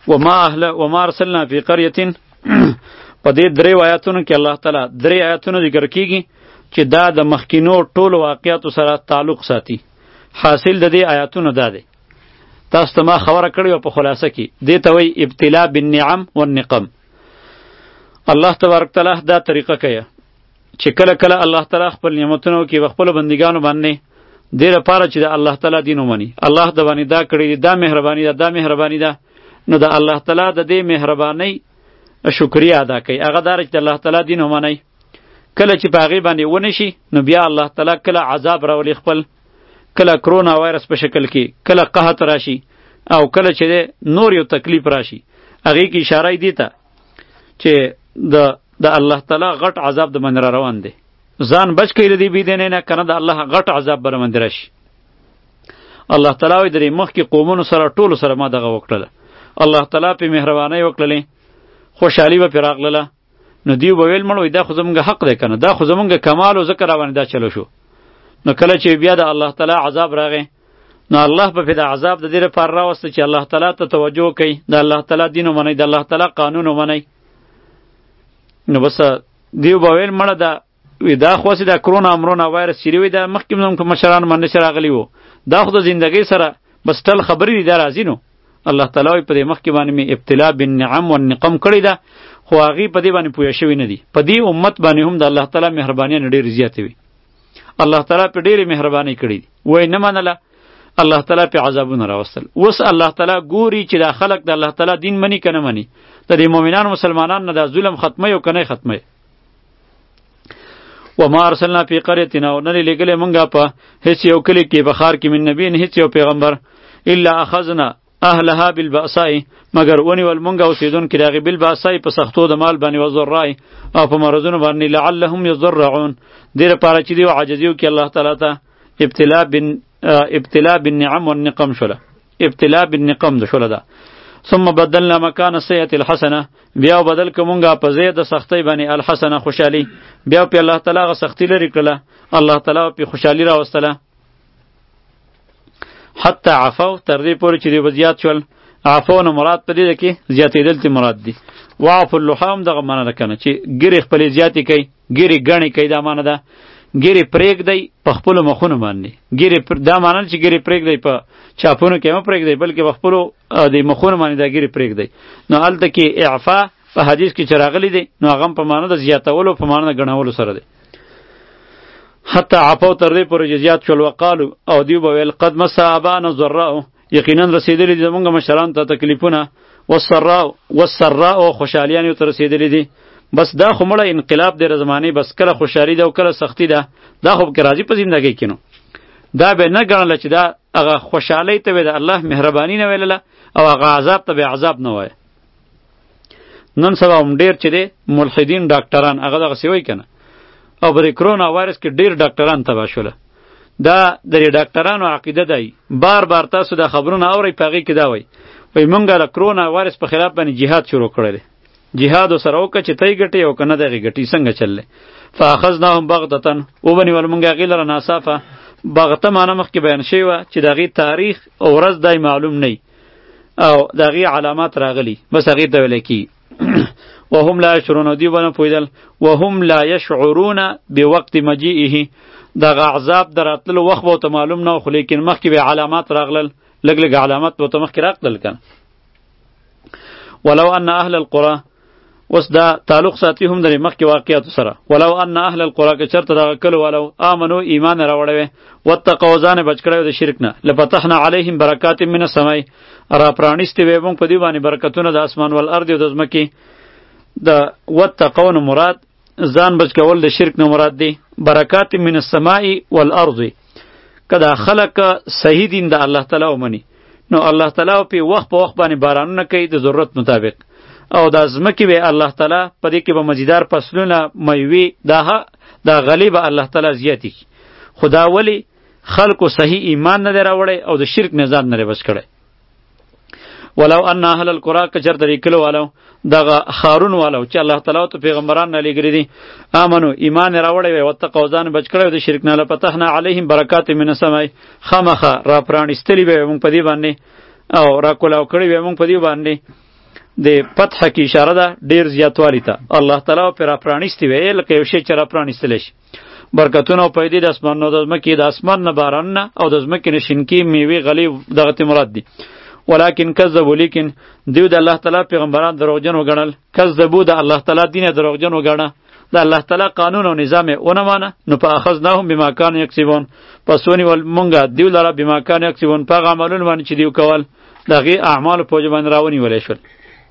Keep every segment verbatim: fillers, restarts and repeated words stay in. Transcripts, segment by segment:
وما اهل وما ارسلنا فی قريه په دې درې آیاتونو کې الله تعالی درې آیاتونه ذکر کیږي چې دا د مخکینو ټولو واقعاتو سره تعلق ساتي. حاصل د دې آیاتونو دا دی، تاسو ته ما خبره کړې وه په خلاصه کې، دې ته وایي ابتلا بالنعم والنقم. الله تبارک تعالی دا طریقه کوي چې کله کله الله تعالی خپل نعمتونو کې په خپلو بندګانو باندې دې لپاره چې د الله تعالی دین ومني، الله د باندې دا کړی دی، دا مهرباني ده، دا مهرباني ده، نو د الله تعالی د دې مهربانۍ شکریه ادا کوي. هغه دا چې د الله تعالی دین ومني. کله چې په هغې باندې ونه شي نو بیا الله تعالی کله عذاب راولي خپل، کله کرونا وایرس په شکل کې، کله قحط راشي، او کله چې نور یو تکلیف راشي. هغې کې اشاره دی ته چې د د الله تعالی غټ عذاب د باندې را روان دی. ځان بچ کړئ د دې بېدینۍ نه، که نه د الله غټ عذاب به راباندې راشي. الله تعالی وایي د دې مخکې قومونو سره ټولو سره ما دغه وکړله، الله تعالی پې مهربانۍ وکړلې، خوشحالي به پې راغلله. نو دیو به ویل مړ وایي دا خو زمونږ حق دی که نه، دا خو زمونږ کمال و ځکه راباندې دا چلو شو. نو کله چې بیا د الله تعالی عذاب راغی نو الله به پې د عذاب د دې لپاره راوسته چې الله تعالی ته توجه کوي، د الله تعالی دین ومنئ، د الله تعالی قانون ومنئ. نو بس دیو به ویل مړه دا وی دا خو دا کرونا امرونا وایرس چې وی دا مخکې موږ مشران باندې راغلی وو، دا خو د زندګۍ سره بس ټل خبرې دي، دا راځي. نو الله تعالی په دې مخکې باندې مې ابتلا بالنعم والنقم کړی ده، خو هغې په دې باندې پوه شوي نه دي. په دې امت باندې هم د الله تعالی مهربانیانې ډېرې زیاتې وي. الله تعالی په ډېرې مهربانۍ کړې دي، وایي نه منله، الله تعالی په عذابونه راوستل. اوس الله تعالی ګوري چې دا خلک د الله تعالی دین مني که نه مني، د دې مؤمنانو مسلمانانو نه دا ظلم ختموي او که نه ختموي. وما ارسلنا فی قرية، او نه لېږلی مونږه په هیڅ یو کلي کې په ښار کې من نبي هیڅ یو پیغمبر، الا اخذنا اهلها بالبأساء، مگر ونیول مونږه اوسېدونکي د هغې بالبأساء په سختو د مال باندې والضراء، او په مرضونو باندې لعلهم یضرعون، دې لپاره چې دوی عاجزي وکړي الله تعالی ته. ابتلا بن ابتلا بالنعم والنقم شوله، ابتلا بالنقم ده شوله ده. ثم بدلنا مکان السیئة الحسنه، بیا بدل کومونګه په ځای د سختۍ باندې الحسنه خوشحالي، بیا په الله تعالی غ سختی لري کړله، الله تعالی په خوشحالي راوستله. حتی عفو، تر دې پورې چې دوی زیات شول. عفو نه مراد په دې ده کې زیاتېدل تی مراد دي. وعفو اللحا هم دغه معنی ده که نه، چې ګیرې خپلې زیاتې کوي، ګیرې ګڼې کوي، دا معنی ده. ګیرې پرېږدئ په خپلو مخونو باندې، ګیرې دا معنی نه چې ګیرې پرېږدئ په چاپونو کې مه پرېږدئ، بلکې په خپلو د مخونو باندې دا ګیرې پرېږدئ. نو هلته کې اعفا په حدیث کې چې راغلی دی نو هغه هم په معنی د زیاتولو په معنی د ګڼولو سره دی. حتی عفو تر دې پورې چې زیات شول. وقالو، او دیو به ویل قد مس آباءنا الضراء، یقینا رسېدلي دي زمونږ مشرانو ته تکلیفونه، والسراء والسراء خوشحالیان یې ته رسېدلي دي. بس دا خو مړه انقلاب دی زمانې، بس کله خوشحالي ده او کله سختی ده، دا خو پکې راځي په زندګۍ کې. نو دا به نه ګڼله چې دا هغه خوشحالۍ ته به د الله مهرباني نه ویلله او هغه عذاب ته به عذاب نه وایه. نن سبا هم ډېر چې دی ملحدین ډاکټران هغه دغسې وایي که نه، او په دې کرونا وایرس کې ډېر ډاکټران تباه شوله. دا د دې ډاکټرانو عقیده دی، بار بار تاسو دا خبرونه اورئ، په هغې کې دا وایي وایي مونږ د کرونا وایرس په خلاف باندې جهاد شروع کړی دی، جهاد سره وکړه چې تی ګټې او که نه دغې ګټې څنګه چل دی. فاخذناهم بغتة، وبنیول مونږ هغې لره ناڅاپه. بغته معنی مخکې بیان شوې وه چې د هغې تاریخ او ورځ دی معلوم نه او د هغې علامات راغلي، بس هغې ته ویلی کېږي. وهم لا یشعرون، دوی به نه پوهېدل. وهم لا یشعرون بوقت مجیئه، دغه عذاب د راتللو وخت به ورته معلوم نه و، خو لیکن مخکې به علامات راغلل، لږ لږ علامات به ورته مخکې راغلل که نه. ولو ان اهل القرى، اوس دا تعلق ساتي هم د مخکې واقعاتو سره. ولو ان اهل القرى که چېرته دغه کلو والو آمنو ایمان راوړی وی، واتقوا ځان یې بچ کړی د شرک نه، لفتحنا علیهم برکات من السماء، را پرانیستې وی موږ په دوی باندې برکتونه د اسمان والارض او د ځمکې. د واتقوا نه مراد ځان بچ کول د شرک نه مراد دی. برکات من السماء والارض، که دا خلق صحیح دین د الله تعالی ومني نو الله تعالی په وخت په وخت باندې بارانونه کوي د ضرورت مطابق، او د ځمکې به الله تعالی په دې کې به مزیدار فصلونه میوې دا دا غلی به الله تعالی زیاتی. خدا ولی خلکو صحیح ایمان نه دی راوړی او د شرک نه ځان نه بچ کړی. ولو ان اهل القرى کچر د کلو والو دغه خارون والو چې الله تعالی ته پیغمبران نه لګری دي، امنو ایمان راوړی وي، وتقوا ځان بچ کړی د شرک نه، لفتحنا علیهم برکات من السماء، خامخه را پرانستلی به موږ په دې باندې او را کولاو کړی به موږ په دې باندې د فتح کی اشاره ده ډیر زیاتوالی ته. الله تعالی پر پرانیستی وی لکه یو شی چې را پرانیستل شي. برکتونه او پیدې د اسمان نو د ځمکې د اسمان نه باران نه او د ځمکې نه شینکي میوې غلې دغه ته مراد دي. ولکن کذبوا لیکن دیو د الله تعالی پیغمبران دروغجن وګڼل. کذبوا د الله تعالی دین دروغجن وګڼه. د الله تعالی قانون او نظام ونه مانه نو په اخذناهم بما كانوا یکسبون. پس ونی ول مونږه دیو لره بما كانوا یکسبون په عملونه باندې چې دیو کول دغه اعمال په جوان راونی ولې شول.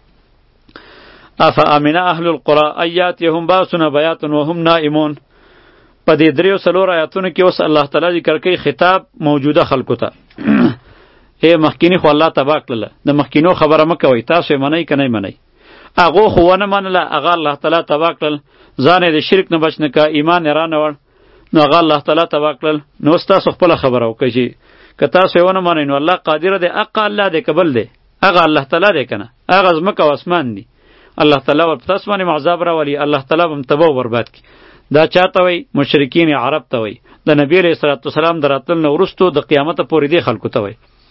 اف امن اهل القرى اياتهم باسنا بيات وهم نائمون. په دې دریو څلور آیاتونو کې اوس الله تعالی ذکر کوي خطاب موجوده خلکو ته. اے مخکینی خو الله تبا کړله د مخکینو خبره مکوئ تاسو یې منئ که نه یې منئ. هغو خو ونه منله هغه الله تعالی تبا کړل ځان یې د شرک نه بچ نه که ایمان یې رانوړ نو هغه الله تعالی تبا کړل. نو اوس تاسو خپله خبره وکړئ چې که تاسو یې ونه منئ نو الله قادره دی حقه الله دی که بل دی هغه الله تعالی دی که نه هغه ځمکه او اسمان دی. الله تعالی ور په تاسو باندې عذاب راولي الله تعالی به هم تباه و برباد کړي. دا چاته وای مشرکین عرب ته وای د نبی علیہ الصلوۃ والسلام دراتل نو ورستو د قیامت پورې دی خلکو ته وای.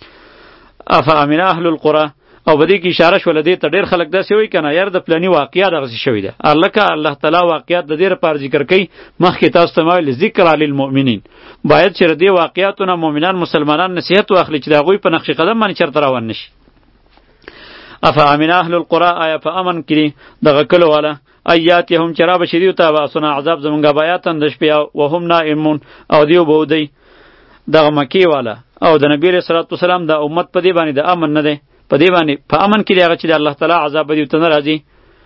اف امن اهل القرى او بدی کی اشاره شول دی ته ډیر خلک داسې وای کنه یار د پلانی واقعیا دغه شوی ده. الکه الله تعالی واقعیات د دې لپاره ذکر کوي مخکې تاسو ته ویل ذکر علی المؤمنین باید چې دې واقعیاتونه مؤمنان مسلمانان نصیحت واخلي چې دا غوی په نقش قدم باندې چرته روان نشي. اف امن اهل القرى آیا په امن کړي دغه کلو والا ایاتهم چرا بشریو ته باسونه عذاب زمونږه بیاتن د شپې وهم نائمون او دیو بودی دغه مکی والا او د نبی رسول الله والسلام د امت په دی باندې د امن نه دی په دی باندې په امن کې دی هغه چې د الله تعالی عذاب دی ته ناراضي.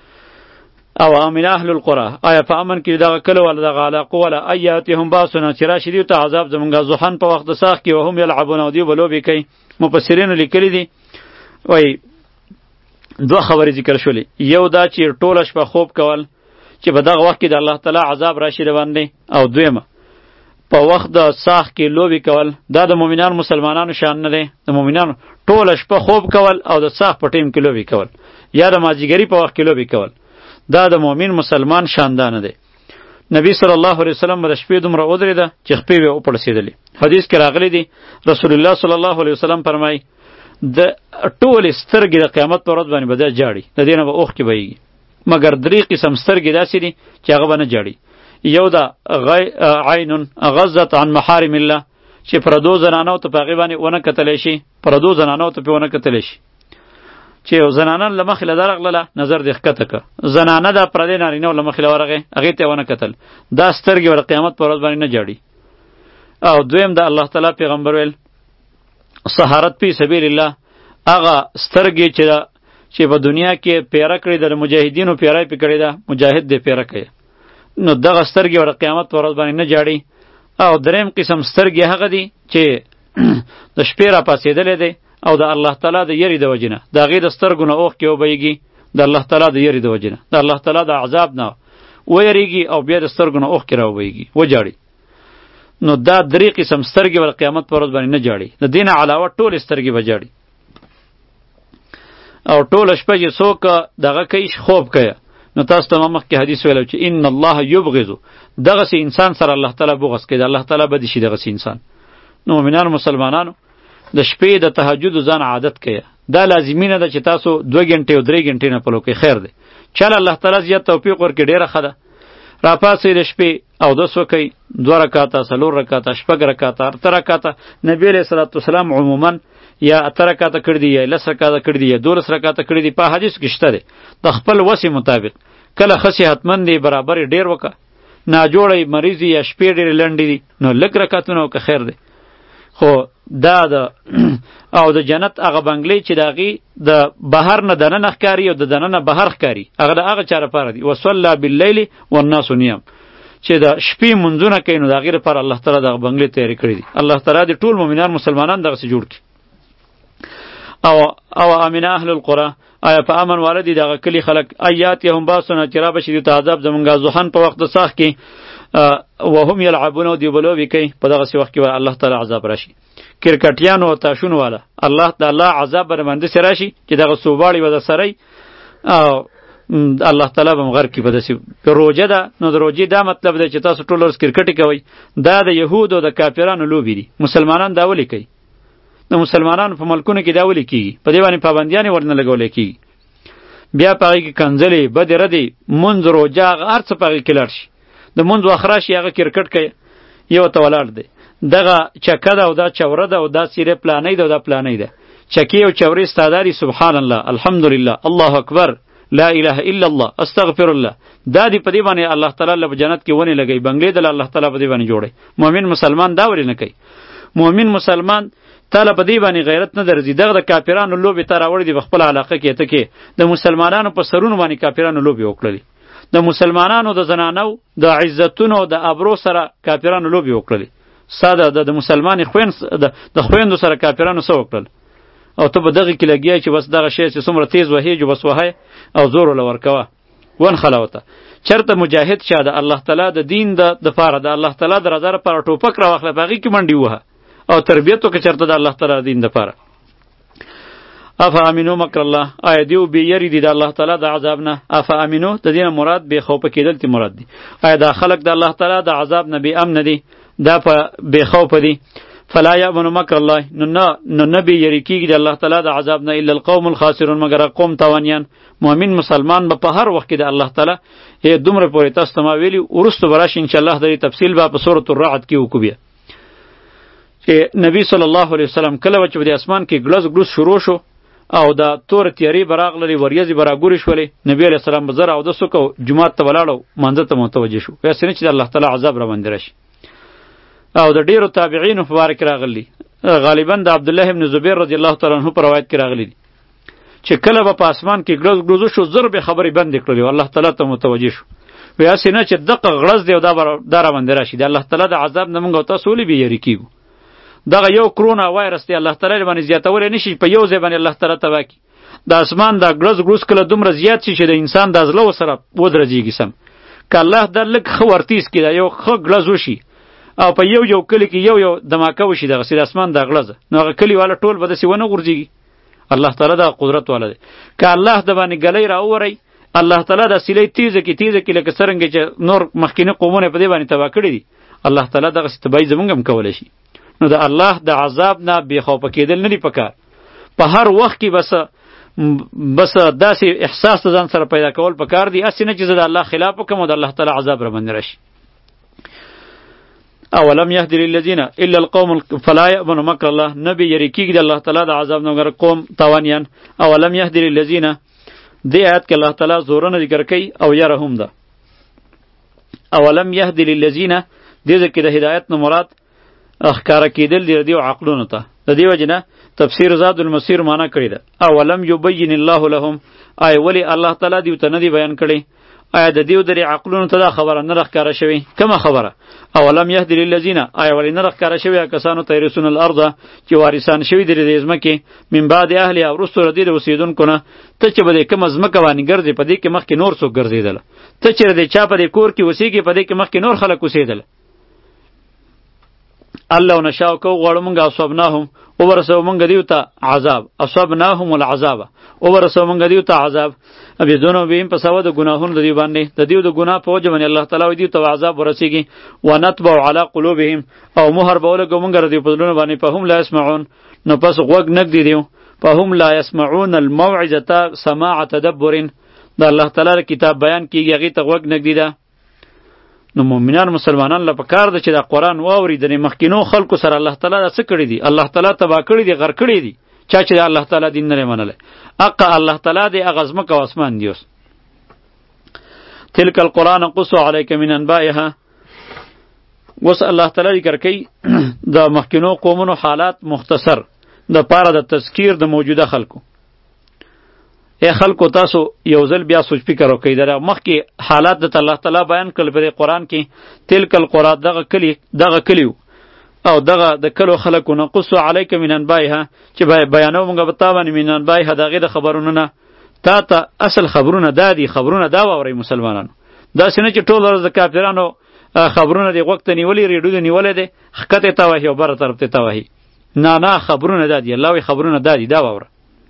او امن اهل القرى آیا په امن کې دغه کلو والا دغه علاقه والا ایاتهم باسونه چرا شریو ته عذاب زمونږه زحن په وخت د ساخ کې وهم یلعبون او دی بلوبې کوي. مفسرین لیکلي دي وای دوه خبرې ذکر شولې. یو دا چې ټوله شپه خوب کول چې په دغه وخت کې د الله تعالی عذاب راشي روان دی. او دویمه په وخت د ساخ کې لوبې کول دا د مؤمنان مسلمانانو شان نه دی. د مؤمنانو ټوله شپه خوب کول او د ساخ په ټیم کې لوبې کول یا د مازیګري په وخت کې لوبې کول دا د مؤمن مسلمان شاندانه دی. نبی صلی الله علیه وسلم د شپې دومره ودرېده چې خپې یې وپړسېدلې. حدیث کې راغلی دی رسول الله صلی الله علیه وسلم فرمایي د ټولې سترګې د قیامت په ورځ باندې به دا جاړي د دې نه به اوښکې بهیږي مګر درې قسم سترګې داسې دي چې هغه به نه جاړي. یو دا عین غزت عن محارم الله چې پردو زنانو ته په هغې باندې ونه کتلی شي پردو زنانو ته پې ونه کتلی شي چې یو زنانه له مخې له درغلله نظر دې ښکته که زنانه د پردې نارینهو له مخې له ورغې هغې ته یې ونه کتل دا سترګې به د قیامت په ورځ باندې نه جاړي. او دویم د الله تعالی پیغمبر ویل سهارت فی سبیل الله هغه سترګې چې چې په دنیا کې پیره کړې ده د مجاهدینو پیره پې کړې ده مجاهد دې پیره کوي نو دغه سترګې ور قیامت په ورځ باندې نه جاړي. او دریم قسم سترګې هغه دي چې د شپې را پاسېدلې دی او د الله تعالی د یری د وجې نه د هغې د سترګو نه اوښکې وبهیږي د الله تعالی د یری د وجې نه د الله تعالی د عذاب نه ویریږي او بیا د سترګو نه اوښکې را وبهیږي وجاړي. نو دا درې قسم سترګې ور قیامت په ورځ باندې نه جاړي. د دې نه علاوه ټولې سترګې به جاړي. او ټوله شپه چې څوک دغه کوي خوب کوي نو تاسو ته ما مخکې حدیث ویلو چې ان الله یبغض دغسې انسان سره الله تعالی بغض کوي د الله تعالی بدي شي دغسې انسان. نو مؤمنانو مسلمانانو د شپې د تهجد ځان عادت کوي دا لازمي نه ده چې تاسو دوه ګنټې او درې ګنټې نه پلو کوئ خیر دی. چله الله تعالی زیات توفیق ورکړي ډېره ښه ده. راپاسئ د شپې اودس وکئ دوه رکاته څلور رکاته شپږ رکاته اته رکاته نبی علیه صلات وسلام عموما یا اته رکاته کړي دي یا لس رکاته کړي دي یا دولس رکاته کړي دي په حدیث کې شته دی د خپل وسې مطابق. کله ښه صحتمند دی برابر یې ډېر وکړه ناجوړه مریض یا شپې ډېرې لنډې دي نو لږ رکاتونه وکړه خیر دی. خو دا د او د جنت هغه بنګلې چې د هغې د بهر نه دننه ښکاري او د دننه بهر ښکاري هغه د هغه چا لپاره دي وصلی باللیل والناس نیام چې د شپې منځونه کوي نو د هغې لپاره الله تعالی دغه بنګلې تیارې کړي دي. الله تعالی د ټول مؤمنان مسلمانان دغسې جوړ کړي. او او امن اهل القرى آیا په امن والدي دغه کلی خلک ایاتهم باسونه چې را بشي د عذاب زمونږه ذوحن په وخت د ساخ کې وهم یلعبون او دی بلوبې کوي په دغسې وخت کې الله تعالی عذاب راشي. کرکټیانو او تاشونو والا الله د الله عذاب بر باندې سره راشي چې دغه سوباړي و د سرای او الله تعالی به مغر کې بدسي روزه ده نو د روزې دا مطلب دی چې تاسو ټول ورځ کرکټ کوي دا د يهودو او د کافرانو لوبې دي. مسلمانان دا ولي کوي د مسلمانانو په ملکونو کې دا ولي کیږي په دې باندې پابندیانې ورنه لګولې کیږي بیا په هغې کې کنځلې بدې ردې مونځ روژه هغه هر څه په هغې کې لاړ شي د مونځ وخت راشي هغه کرکټ کوي یو ته ولاړ دی دغه چکه ده او دا چوره ده او دا څیرې پلانۍ ده او دا پلانۍ ده چکې او چورې ستا دا دي سبحان الله الحمدلله الله اکبر لا اله الا الله استغفر الله دا دی په دې باندې الله تعالی له جنت کې ونې لګوي بنګلې د الله تعالی په دې باندې جوړي مؤمن مسلمان دا ولې نه کوي مؤمن مسلمان تعالی په دې باندې غیرت نه درځي دغه د کافرانو لوبې ته راوړي دي په خپل علاقه کې ته کې د مسلمانانو په سرونو باندې کافرانو لوبې وکړلې د مسلمانانو د زنانو د عزتونو د ابرو سره کافرانو لوبې وکړلې ساده د مسلمان خوین د خویندو سره کافرانو سره وکړل او ته به دغه کې لګیای چې بس دغه شی چې څومره تیز وهي جو بس وهي او زور ولا ورکوه ون خلاوته چرته مجاهد شه د الله تعالی د دین د دپاره د الله تعالی د رضا لپاره ټوپک راواخله په هغې کې منډې ووهه او تربیت وکړه چرته د الله تعالی دین دپاره افا امینو مکر الله آیا دیو بې یری دي د الله تعالی د عذاب نه افا امینو د دې نه مراد بې خوفه کېدل تی مراد دي آیا دا خلک د الله تعالی د عذاب نه بې امنه دي دا په بې خوفه دي فلا یامن مکر الله نو نه نو نه بې یری کېږي د الله تعالی د عذاب نه الا القوم الخاسرون مګر قوم تاوانیان مؤمن مسلمان به په هر وخت کې د الله تعالی یې دومره پورې تاسو ته ما ویلي وروسته به راشي انشاءالله د دې تفصیل به په سورة الرعد کې وکړو بیا چې نبی صلی الله علیه وسلم کله چې په اسمان کې ګلز ګلوز شروع شو او دا تور تیاری براغللی وریځې براګورې شولې نبی علیه السلام به زر اودس وکړو جومات ته ولاړو مانځه ته متوجه شو یاسې نه چې د الله تعالی عذاب را باندې راشي او د ډیرو تابعینو په باره کې راغلی غالبا د عبدالله ابن زبیر رضی الله تعالی عنه په روایت کې راغلی دي چې کله به په اسمان کې ګلز ګلوز شو زر به خبرې بندې کړلې الله تعالی ته متوجه شو یاسې نه چې دغه غړز دی او دا دا را باندې راشي د الله تعالی د عذاب نه موږ او تاسو ولې بېیاري کیږو دغه یو کرونا وایرس دی الله تعالی باندې زیاتولی نشي په یو ځای باندې الله تعالی تباه کړي د اسمان دا ګلز ګلوز کله دومره زیات شي چې د انسان د زړه ورسره ودرځېږي سم که الله دا لږ ښه ورتیز کړي دا یو ښه ګلز وشي او په یو یو کلي کې یو یو دماکه وشي دغسې د اسمان دا غړزه نو هغه کلي والا ټول به داسې ونه غورځېږي الله تعالی دا قدرت والا دی که الله د باندې ګلی راووری الله تعالی دا سیلی تیزه کې تیزه کې لکه څرنګه چې نور مخکینه قومونه په دې باندې تباه کړي دي الله تعالی دغسې تباهي زموږ هم کولی شي نو د الله د عذاب نه بې خوفه کېدل نه دي پکار په هر وخت کې بس بس داسې احساس د ځان سره پیدا کول پکار دي هسې نه چې زه د الله خلاف وکړم او د الله تعالی عذاب را باندې راشي اولم یهدی للذین الا القوم فلا یأمن مکر الله نبی یری کیږي د الله تعالی د عذاب نه مګر قوم تاوانیان اولم یهدی للذین دې آیت کې الله تعالی زورونه ذکر کوي او یره هم ده اولم یهدی للذین دې ځکه د هدایت نه مراد اخکار کېدل دی دیو عقلونو ته د دې وجه نه تفسیر زاد المسیر معنا کړی ده اولم یبین الله لهم آی ولی الله تعالی دیو ته نه دی بیان کړی آیا د دیو درې عقلونو ته دا خبره نه راښکاره شوې کومه خبره اولم یهدی للذین آیا ولی نه راښکاره شوې کسانو ته یرثون الارض چې وارثان شوي دي د ځمکې من بعد اهلها وروسته د دې د اوسېدونکو نه ته چې به د کومه ځمکه باندې ګرځې په دې کې مخکې نور څوک ګرځېدله ته چې د چا په دې کور کې اوسېږي په دې کې مخکې نور خلک اوسېدله الله نشاء کو غواړو مونږ اصابناهم او ورسو مونږ دیو ته عذاب اصابناهم العذاب او ورسو مونږ دیو ته عذاب ابي دونو بیم په سبب د ګناهونو د دی باندې د دیو د ګناه په وجه باندې الله تعالی دیو ته عذاب ورسیږي ونتبع علی قلوبهم او مهر بوله ګمږ ردی په دلونو باندې په هم لا اسمعون نو پس غوږ نګ دی دیو په هم لا يسمعون الموعظه سماع تدبر د الله تعالی کتاب بیان کیږي هغه ته غوږ نګ دی دا نو مؤمنان مسلمانان له پکار ده چې دا قرآن واوري د مخکینو خلکو سره الله تعالی دا څه کړی دي الله تعالی تباه کړی دي غر کړی دي چا چې الله تعالی دین نه منله اقا الله تعالی دې اغزمه کو اسمان دیوس تلک القرآن قص علیک من انبائها وس الله تعالی ذکر کوي د مخکینو قومونو حالات مختصر د پاره د تذکیر د موجوده خلکو ای خلکو تاسو یو ځل بیا سوچ فکر وکړئ دا مخکې حالات د الله تعالی بیان کړل په قرآن کې تلک القرآن دغه کلی دغه کلیو او دغه د کلو خلکو نقص علیک من انبائها چې بیانو موږ به تا باندې من انبائها دغه د خبرونو نه تا ته اصل خبرونه دادي خبرونه دا واورئ مسلمانانو داسې نه چې ټول ورځ د کافرانو خبرونه دی غوږ ته نیولي ریډیو ته نیولی دی ښکته ته وهي او بره طرف ته ته وهي نه نه خبرونه دادي الله وایي خبرونه دادي دا واوره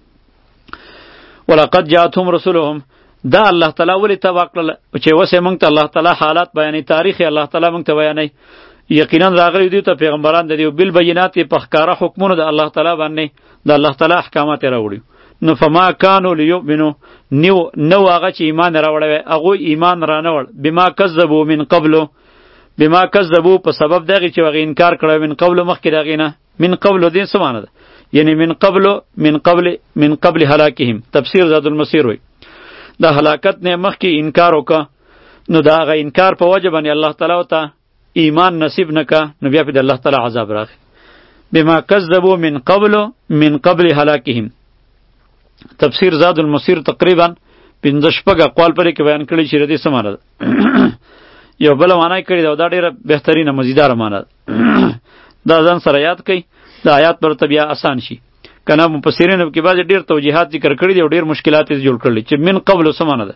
ولقد جاءتهم رسولهم دا الله تعالی ولی تبا کړل چې وسه مونږ ته الله تعالی حالات بیانې تاریخ الله تعالی مونږ ته بیانې یقینا راغلی دی ته پیغمبران د دې بل بینات په ښکارا حکمونو د الله تعالی باندې د الله تعالی احکامات راوړي نو فما کانوا لیؤمنوا نو نو هغه چې ایمان راوړی هغوی ایمان را نه وړ بما کذبوا من قبلو بما کذبوا په سبب دغې چې هغې انکار کړی من قبلو مخکې د هغې نه من قبلو دې څه معنی ده یعنی من قبلو من قبل من قبل هلاکهم تفسیر زاد المسیر وی د هلاکت نه مخکې انکار وکړه نو د هغه انکار په وجه باندې الله تعالی ورته ایمان نصیب نه که نو بیا پې د الله تعالی عذاب راغی بما کذبوا من قبلو من قبل هلاکهم تفسیر زاد المسیر تقریبا پنځه شپږ اقوال پرې کې بیان کړي چې د دې څه معنی ده یو بله معنی یې کړې ده او دا ډېره بهترینه مزیداره معنی ده دا ځان سره یاد کړئ د آیات پر ته بیا آسان شي که نه مفسرینو کې بعضې ډېر توجیحات ذکر کړي دي او ډېر مشکلات یې جوړ کړي چې من قبلو څه معنی ده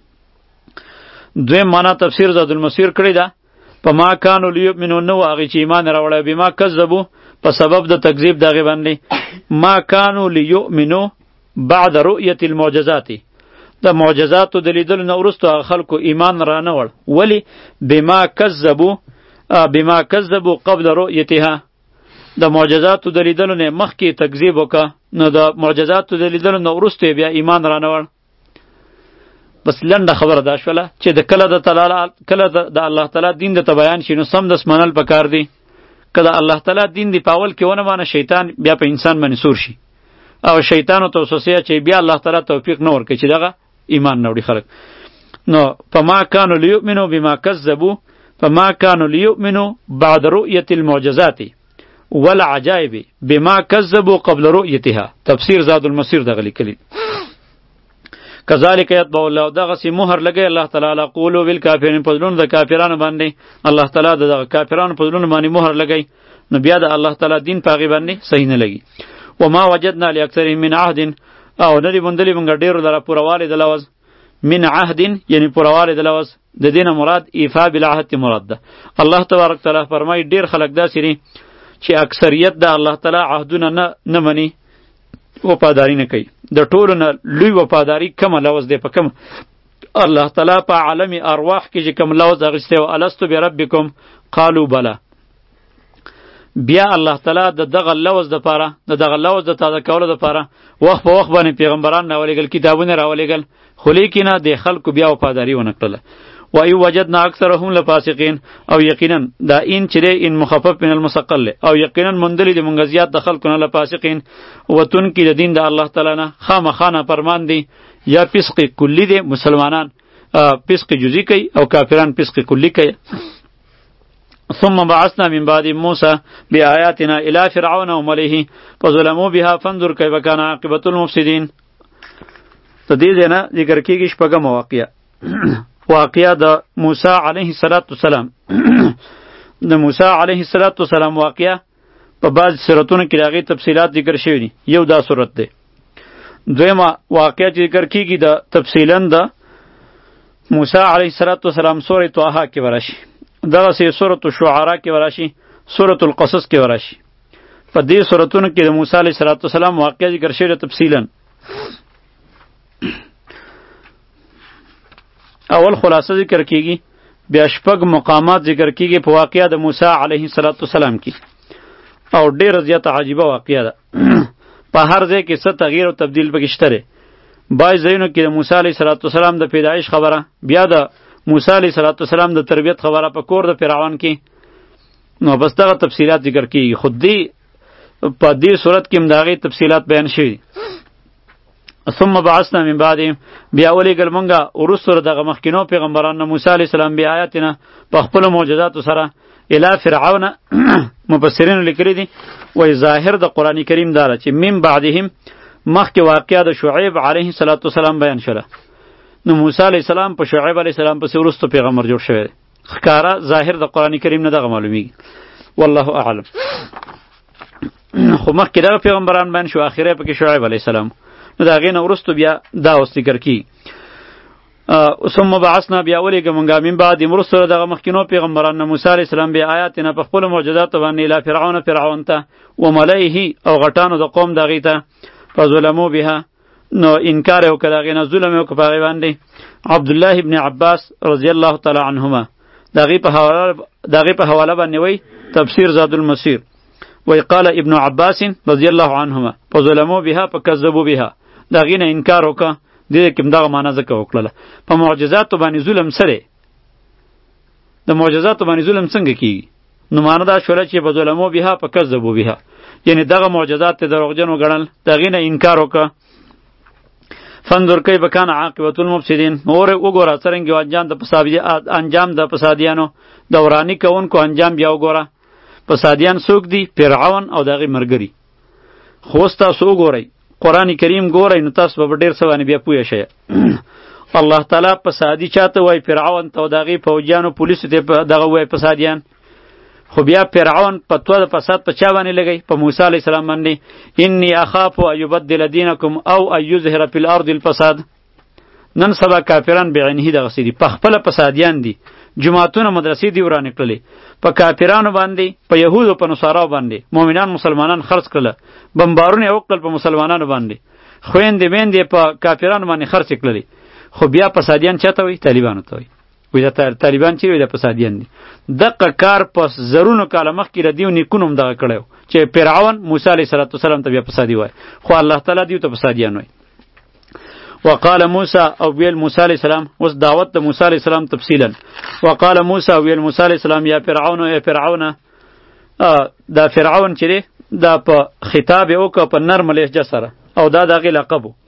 دویم معنی تفسیر زاد المسیر کړې ده په ما کانو لیؤمنوا نو هغې چې ایمان یې راوړی بما کذبو په سبب د تکذیب د هغې باندې ما کانو لیؤمنو بعد رؤیت المعجزات د معجزاتو د لیدلو نه وروسته هغه خلکو ایمان را نه وړ ولې بما کذبو بما کذبو قبل رؤیتها د معجزاتو د لیدلو نه مخکې تکذیب وکړه نو د معجزاتو د لیدلو نه وروسته بیا ایمان را نه وړ بس لنډه خبره دا شوله چې د کله د تعالی کله د الله تعالی دین د ته بیان شي نو سمدس منل پکار دی که د الله تعالی دین دی په اول کې ونه مانه شیطان بیا په انسان باندې سور شي او شیطان او توسوسه چې بیا الله تعالی توفیق نه ورکړي چې دغه ایمان نه وړي خلک نو فما كانوا ليؤمنوا بما كذبوا فما كانوا ليؤمنوا بعد رؤية المعجزات والعجائب بما كذبوا قبل رؤيتها تفسیر زاد المسیر دغه لیکلی کذالک یطبع الله دغه سی مهر لګی الله تعالی قولوا بالکافرین پزلون د کافرانو باندې الله تعالی دغه کافرانو پزلون باندې مهر لګی نو بیا د الله تعالی دین پاغي باندې صحیح نه لګي وما وجدنا لاکثرهم من عهد او ندی مندلی مونږ ډیرو لره پورواله د لوز من عهد یعنی پورواله د لوز د دینه مراد ایفا بالعهد مراد ده الله تبارک تعالی فرمای ډیر خلک داسې دي چې اکثریت د الله تعالی عهدونه نه نه مني وفاداری نه کوي د ټولو نه لوی وفاداری کومه لوز دی په کوم الله تعالی په عالم ارواح کې چې کوم لوز اغسته او الستو بربکم قالوا بلا بیا الله تعالی د دغه لوز د پاره د دغه لوز د تازه کولو د پاره وخت په وخت باندې پیغمبران راولېږل کتابونه راولېږل خو لیکنه د خلکو بیا وفاداری ونه کړله و ای وجدنا اکثرهم لفاسقین او یقینا دا این چې ان مخفف من المثقل او یقینا مندلی د مونږ زیات د خلکو نه لفاسقین وتون کې د دین د الله تعالی نه خامخانه فرمان دی یا فسق کلی دی مسلمانان فسق جزئی کوي او کافران فسق کلی کوي ثم بعثنا من بعد موسى بآياتنا إلى فرعون وملئه فظلموا بها فانظر كيف كان عاقبة المفسدين تدې ځای نه ذکر کېږي شپږم واقعه واقعه د موسی علیه السلام د موسی علیه السلام واقعه په بعض سورتونو کې د هغې تفصیلات ذکر شوي دي یو دا سورت دی دویمه واقعه چې ذکر کېږي د تفصیلا د موسی علیه السلام سورې طه کې ورشي دغه سي سورۃ الشعراء کې وراشي سورۃ القصص کې وراشي په دې سورتونو کې د موسی علیه السلام واقعه ذکر شوی تفصیلا اول خلاصه ذکر کیږي بیا شپږ مقامات ذکر کیږي په واقعه د موسی علیه السلام کې او ډېر زیاته عجیبه واقعه ده په هر ځای کې څه تغییر او تبدیل پکې شته دی بعض ځایونو کې د موسی علیه السلام د پیدایش خبره بیا د موسی علیه السلام د تربیت خبره په کور د فرعون کې نو بس دغه تفصیلات ذکر کیږي خود دی په دې صورت کې هم د هغې تفصیلات بیان شوي ثم بعثنا من بعدهم بیا ولیږل مونږه وروسته دغه مخکینو پیغمبرانو موسی علیه السلام بیا آیاتنا په خپلو معجزاتو سره الی فرعون مفسرینو لیکلي دي وایي ظاهر د قرآن کریم دا ده چې من بعدهم مخکې واقعه د شعیب علیه السلام بیان شوله نو موسی علیه السلام په شعیب علیه السلام پسې وروسته پیغمبر جوړ شوی دی ښکاره ظاهر د قرآن کریم نه دغه معلومیږي والله اعلم خو مخکې دغه پیغمبران بیان شو اخره پکې شعیب علیه السلام نو د هغې نه وروسته بیا دا اوس ذکر کیږي ثم بعثنا بیا ولیږه مونږه من بعد وروسته دغه مخکینو پیغمبرانو موسی علیه السلام بیا آیاتنا په خپلو معجزاتو باندې الی فرعون فرعون ته وملئه او غټانو د قوم د هغې ته فظلموا بها نو انکار یې وکړه د هغې نه ظلم یې وکړه په هغې باندې عبدالله ابن عباس رضی الله تعالی عنهما د هغې په حواله باندې وایي تفسیر زاد المسیر وی قال ابن عباس رضی الله عنهما فظلموا بها فکذبوا بها د هغې نه انکار وکړه. دې کې هم دغه معنا ځکه وکړله. په معجزاتو باندې ظلم څه دی؟ د معجزاتو باندې ظلم څنګه کیږي؟ نو معنا دا شوله چې په ظلمو بها په کذبو بها، یعنی دغه معجزات ته دروغجن وګڼل، د هغې نه انکار وکړه. فانظر کیف کان عاقبة المفسدین، اور وګوره څرنګه انجام د فسادی انجام د فسادیانو د ورانی کوونکو انجام بیا وګوره. فسادیان څوک دي؟ فرعون او دغه مرګري. خو تاسو وګورئ قرآن کریم ګورئ نو تاسو به ډیر څه باندې بیا پوه شئ. الله تعالی فسادی چاته وای؟ فرعون ته او دغه فوجیانو پولیسو ته دغه وای فسادیان. خو بیا فرعون پتو د فساد په چا باندې لګی؟ په موسی علیه السلام باندې. انی اخاف ان یبدل دینکم او ان یظهر فی الارض الفساد. نن سبا کافران بعینه دغه سری په خپل فسادیان دي، جماعتونه مدرسې دی ورانه کړلې، په کافرانو باندې، په یهودو په نصاراو باندې مؤمنان مسلمانان خرڅ کړل، بمبارونه وکړل په مسلمانانو باندې، خويندې میندې په کافرانو باندې خرڅ کړلې. خو بیا فسادیان چاته وي؟ طالبانو ته وي. وی دا طالبان چې وي د فسادیان دي. دغه کار پس زرونو کاله مخکې ردیو نیکونم دغه کړو چې فرعون موسی علیه السلام ته بیا فسادی وای، خو الله تعالی دیو ته فسادیان وای. وقال موسی او ویل موسی علیہ السلام، اوس دعوت د موسی علیہ السلام تفصیلا. وقال موسی او ویل موسی علیہ السلام یا فرعون یا فرعون، دا فرعون چې دی دا په خطاب یې وکړه په نرم لهجه سره او دا د هغې لقب و.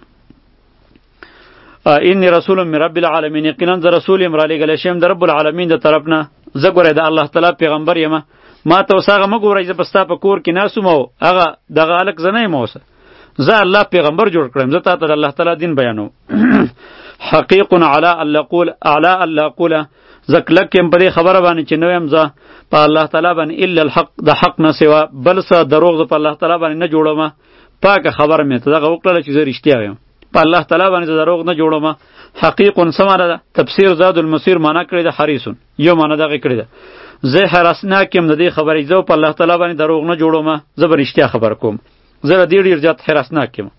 انی رسول من رب العالمین، یقینا زه رسول یم رالیږلی شوی یم د رب العالمین د طرف نه. زه ګورئ د الله تعالی پیغمبر یم. ما ته اوس هغه مه ګورئ زه به ستا په کور کې ناست وم او هغه دغه هلک زه نه یم اوسه. زه الله پیغمبر جوړ کړم، زه تا ته د الله تعالی دین بیانوم. حقیق علی ان اقول اعلی ان اقول، زه کلک یم په دې خبره باندې چې نه یم زه په الله تعالی باندې الا الحق، د حق نه سوا بل څه دروغ زه په الله تعالی باندې نه جوړوم. پاکه خبره مې ته دغه وکړله چې زه رښتیا یم، په الله تعالی باندې زه دروغ نه جوړوم. حقیق څه معنا ده؟ تفسیر زاد المسیر معنا کړی ده حریصون، یو معنا دغه کړی ده زه حرسناک یم د دې خبرې، زه په الله تعالی باندې دروغ نه جوړوم، زه به رښتیا خبر کوم، زه ډېر ډېر زیات حرسناک یم.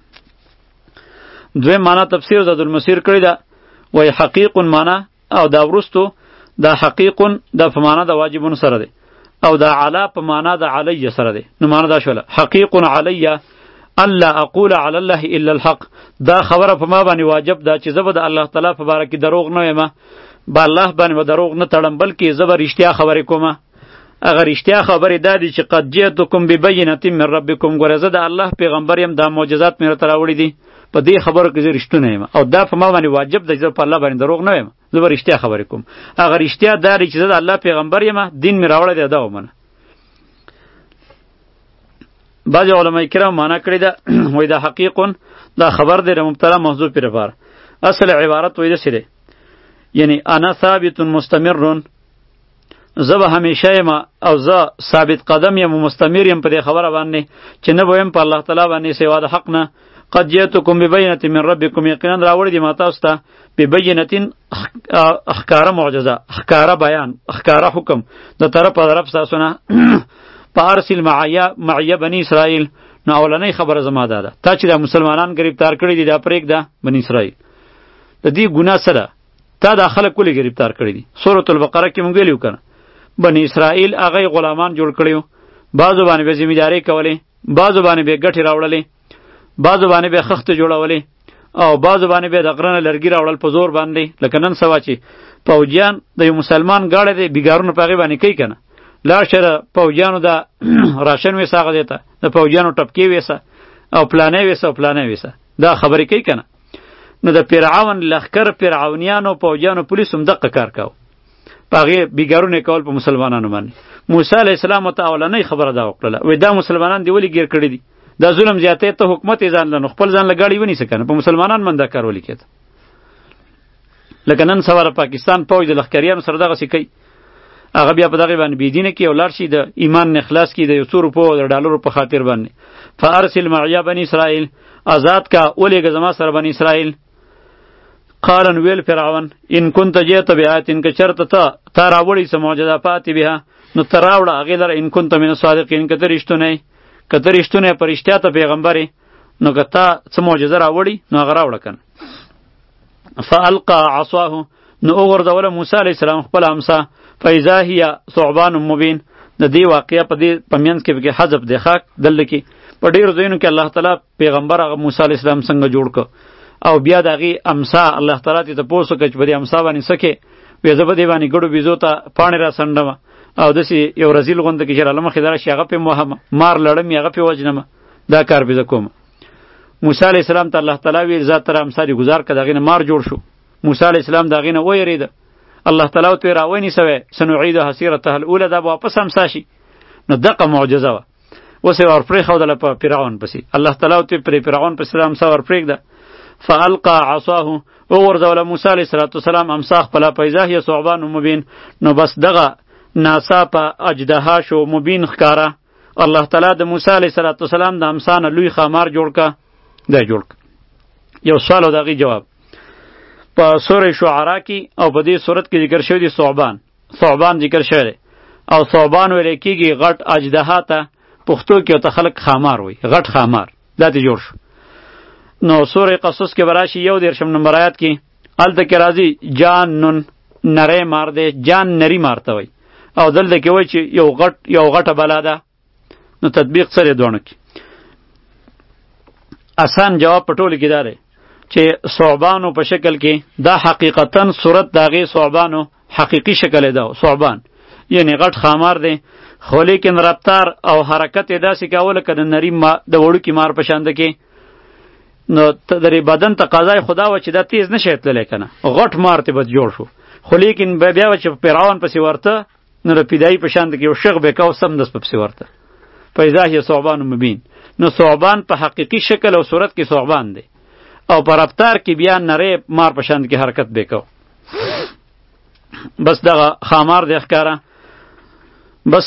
دویم معنا تفسیر زاد المسیر کړی ده وای حقیق معنا او دا ورستو دا حقیق دا په معنا د واجبون سره دی او دا علا په معنا د علی سره دی. نو معنا دا شوله حقیق علی الله اقول علی الله الا الحق، دا خبره په ما باندې واجب ده چې زه به د الله تعالی په باره کې دروغ نه وایم، به الله باندې به دروغ نه تړم بلکې زه به رښتیا خبرې کوم. هغه رښتیا خبرې دا دي چې قد جئتکم ببینة من ربکم، ګوره زه د الله پیغمبر یم، دا معجزات مې راته راوړي دي، په دې خبرو کې زه رښتونه یم او دا په ما باندې واجب ده چې زه په الله باندې دروغ نه وایم، زه به رښتیا خبرې کوم. هغه رښتیا دا دی چې زه د الله پیغمبر یم، دین مې راوړی دی، دا ومنه. بعض علماء کرام معنا کړی ده وای دا حقیقون دا خبر دی د مبتلا محذوف پر لپاره. اصل عبارت وای ده سره یعنی انا ثابت مستمرون، زه به همیشه یم او زه ثابت قدم یم و مستمر یم په دې خبره باندې چې نه بویم په الله تعالی باندې سوا د حق نه. قد جئتکم ببینة من ربکم، یقینا راوړی دی ما تاسو ته ببینة اخکاره معجزه، اخکاره بیان، اخکاره حکم د طرف طرف تاسو نه. فارسل معیا معیا بنی اسرائیل، نو اولنۍ خبره زما ده ده تا چې د مسلمانان گرفتار کړي دي دا پرېږده بنی اسرائیل، د دې ګناه څه ده؟ تا دا خلک ولې گرفتار کړي دي؟ سورة البقره کې مونږ ویلو کنه بنی اسرائیل هغه غلامان جوړ کړیو، بعضو باندې به ذمہداري کولې، بعضو باندې به ګټې راوړلې، بعضو باندې به خښته جوړولې او بعضو باندې به د غرنه لرګي راوړل په زور باندې. لکه نن سبا چې پوجیان د یو مسلمان گاړه دی بیګارونه په هغې باندې کوي کنه، لاړ شه د پوجیانو د راشن ویسه هغه دی ته د پوجیانو ټپکې ویسه او پلانې ویسه او پلانې ویسه، دا خبرې کوي کنه. نو د فرعون لښکر فرعونیانو پوجیانو پولیس هم دقه کار کاوه، په هغې بیګارونه کول په مسلمانانو باندې. موسی علیه السلام ته اولنۍ خبره دا وکړله وایي دا مسلمانان دی ولې ګیر کړي دي؟ دا ظلم زیاتی ته حکومت یې ځان له نو خپل ځان له ګاډي ونیسه کنه، په مسلمانان باندې دا کار ولې کېده؟ لکه نن سبا د پاکستان پوج د لښکریانو سره دغسې کوي، هغه بیا په دغې باندې بېدینه کړي او لاړ شي د ایمان نه خلاص کړي د یو څو روپو او د ډالرو په خاطر باندې. فارسل معیا بني اسرائیل، آزاد کا ولېږه زما سره بني اسرائیل. قال ویل فرعون ان كنت جئت بآية، که چرته ته تا راوړی څه معجزه فاتې بها، نو ته راوړه هغې لره ان كنت من الصادقین، که ته رښتونی که ته رښتونی په رښتیا ته پیغمبر یې نو که تا څه معجزه راوړي نو هغه راوړه کنه. فالقى عصاه، نو وغورځوله موسی علیه السلام خپل امسا، فاذا هي ثعبان مبین. د دې واقعه په دې په منځ کې کې حذف دی خاک دلته کې په ډیرو ځایونو کې الله تعالی پیغمبر هغه موسی علیه السلام څنګه جوړ ک او بیا د هغې امسا الله تعالی ته تپوس وکړه چې په دې امسا باندې څه کې؟ وایي زه به دې باندې ګډو بیزو ته پاڼې را څنډم او داسې یو رزیل غونده کې چې راله مخې ته راشي هغه پې وهمه، مار لړم یې هغه پې وجنمه، دا کار به زه کوم. موسی علیه السلام ته الله تعالی ویل ذات تر امسا دې ګزار کړه، د هغې نه مار جوړ شو. موسی علیه السلام د هغې نه ویرېده، الله تعالی ورته را ونیسوی سنعیدها سیرتها الاولی، دا به واپس امسا شي. نو دغه معجزه وه. اوس یې ور پرېښودله په فرعون پسې، الله تعالی ورته پرې فرعون پسې د امسا ور پرېږده. فالقى عصاه وغورځوله موسی علیه السلام امسا خپله فاذا هي ثعبان مبین. نو بس دغه ناڅاپه اجدها شو مبین ښکاره. الله تعالی د موسی علیه السلام د امسا نه لوی ښامار جوړ که، دا جوړ که. یو سوال او د هغې جواب په سورې شعرا کې او په دې صورت کې ذکر شوی دی ثعبان. ثعبان ذکر شوی دی او ثعبان ویلی کېږي غټ اجدها ته، پښتو کې ورته خلک خامار وایي، غټ خامار، دا ترې جوړ شو. نو سورې قصص کې به راشي یو دېرشم نمبر آیات کې هلته کې راځي جانن نری مار دی، جان نری مار ته وایي، او دلته کې وایي چې یو غټ یو غټه بلا ده. نو تطبیق څه دی دواړو کې؟ آسان جواب په ټولو کې دا دی چې ثعبانو په شکل کې دا حقیقتا صورت د هغې ثعبانو حقیقي شکل یې ده ثعبان، یعنی غټ خامار دی، خو لیکن رفتار او حرکت یې داسې کاوه لکه د نري د وړوکي مار په شانده کې. نو د بدن تقاضای خدا و چې دا تیز نشي تللی که نه، غټ مار ته به جوړ شو، خو لیکن بیا و چې فرعون پسې ورته نو د پیدایي په شانده کې یو شغ به کو سمدس په پسې ورته فاذا هي ثعبان مبین. نو ثعبان په حقیقي شکل او صورت کې ثعبان دی او په رفتار کې بیا نری مار په شانده کې حرکت به کو. بس دغه خامار دی ښکاره. بس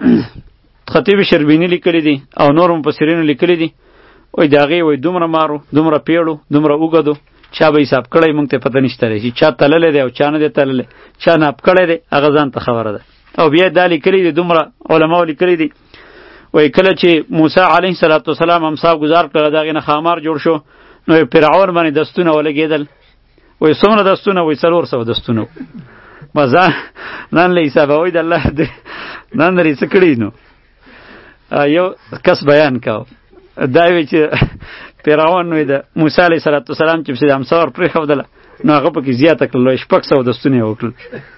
خطیب شربینی لیکلی دی او نور مفسرینو لیکلی دی، وای د هغې وای دومره مارو، دومره پیړو، دومره اوږدو، چا به حساب کړی موږ ته پته نشته دی چې چا تللی دی او چا نه دی تللی، چا ناپ کړی دی هغه ځان ته خبره ده. او بیا دا لیکلی دی، دومره علماو لیکلی دی، وای کله چې موسی علیه السلام امسا ګزار کړه د هغې نه خامار جوړ شو، نو فرعون باندې دستونه ولګېدل. وای څومره دستونه؟ وای څلور سوه دستونه. ما ځان نن له حسابوئ د الله نن درې څه کړي. نو یو کس بیان کو دا وی چې فرعون وی د موسی علیه السلام چې پسې د امسا ور پرېښودله نو هغه پکې زیاته کړل، شپږ سوه دستونه یې وکړل.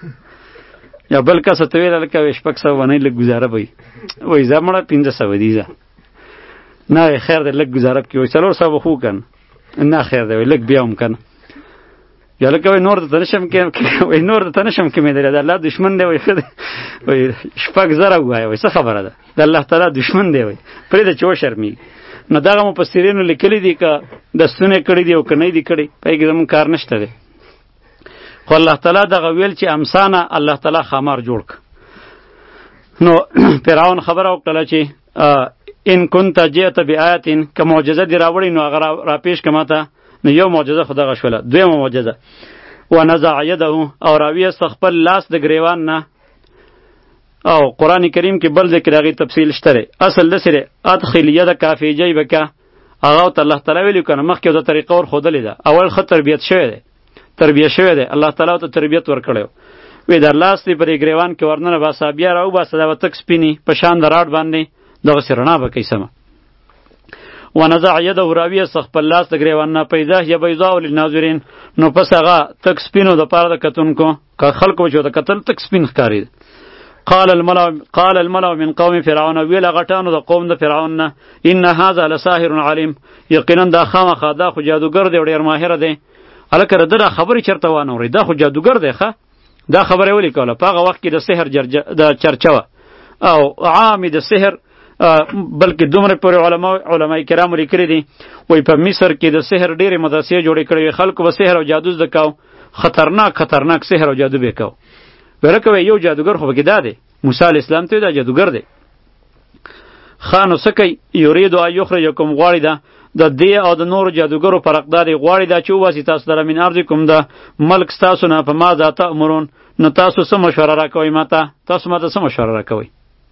یا بل کس ته ویل لکه وی شپږ سوه ونی لږ ګزاره به وي، وایي زه مړه پنځه سوه دي زه نه خیر دی لږ ګزاره پکې وایي څلور سوه خو که نه خیر دی وایي لږ بیا هم که نه یا لکه وایي نور درته نشم وایي نور درته نشم کمېدلی د الله دشمن دی وایي ښه دی وایي شپږ زره ووایه وایي څه خبره ده د الله تعالی دشمن دی وایي پرېږده چې وشرمېږي. نو دغه مفسرینو لیکلی دي که دستونه کړي دي او که نه دي کړي په هغې کې زموږ کار نشته دی، خو الله تعالی دغه ویل چې امسا نه الله تعالی خامار جوړ که. نو فرعون خبره وکړله چې ان كنت جئت بآیت، که معجزه دې راوړې نو هغه راپېښ که ما ته. نو یو معجزه خو دغه شوله. دویمه معجزه ونزع یده او راویسته خپل لاس د ګریوان نه، او قرآن کریم کې بل ذکر هغې تفصیل شته دی. اصل داسې دی ادخل یدک فی جیبک، هغه ورته الله تعالی ویلي که نه مخکې ورته طریقه ورښودلې ده، اول ښه تربیت شوی دی تربیه شوی دی، الله تعالی ورته تربیت ورکړی و. وی در لاس دې په دې ګریوان کې ورننه باسه، بیا راوباسه دا به تک سپینې په شان د راډ باندې دغسې رڼا به کوي سمه. ونزع یده راویسته خپل لاس د ګریوان نه فاذا هی بیضاء للناظرین، نو پس هغه تک سپینو دپاره د کتونکو که خلکو چې ورته کتل تک سپین ښکارېده. قال الملأ قال الملأ من قوم فرعون، ویل غټانو د قوم د فرعون نه ان هذا لساحر علیم، یقینا دا خامخا دا خو جادوګر دی او ډېر ماهره دی. هلکه د ده خبرې چېرته وانه اورئ، دا خو جادوګر دی. ښه دا خبره یې ولیکوله په هغه وخت کې د سحر د چرچه وه او عامې د سحر، بلکې دومره پورې علما علما کرامو لیکلي دي وایي په مصر کې د سحر ډېرې مدرسې جوړې کړې وې، خلکو به سحر او جادو زده کو، خطرناک خطرناک سحر او جادو به یې کو. ولکه وایي یو جادوګر خو پکې دا دی، موسی علیه السلام ته دا جادوګر دی. ښه نو څه کوي؟ یریدو ان یخرجکم، غواړي ده د دې او د نورو جادوګرو فرق دا دی، غواړي دا چې وباسي تاسو لره من ارضکم د ملک ستاسو نه، په ماذا تأمرون، نو تاسو څه مشوره راکوئ ما ته؟ تاسو ما ته څه مشوره راکوئ؟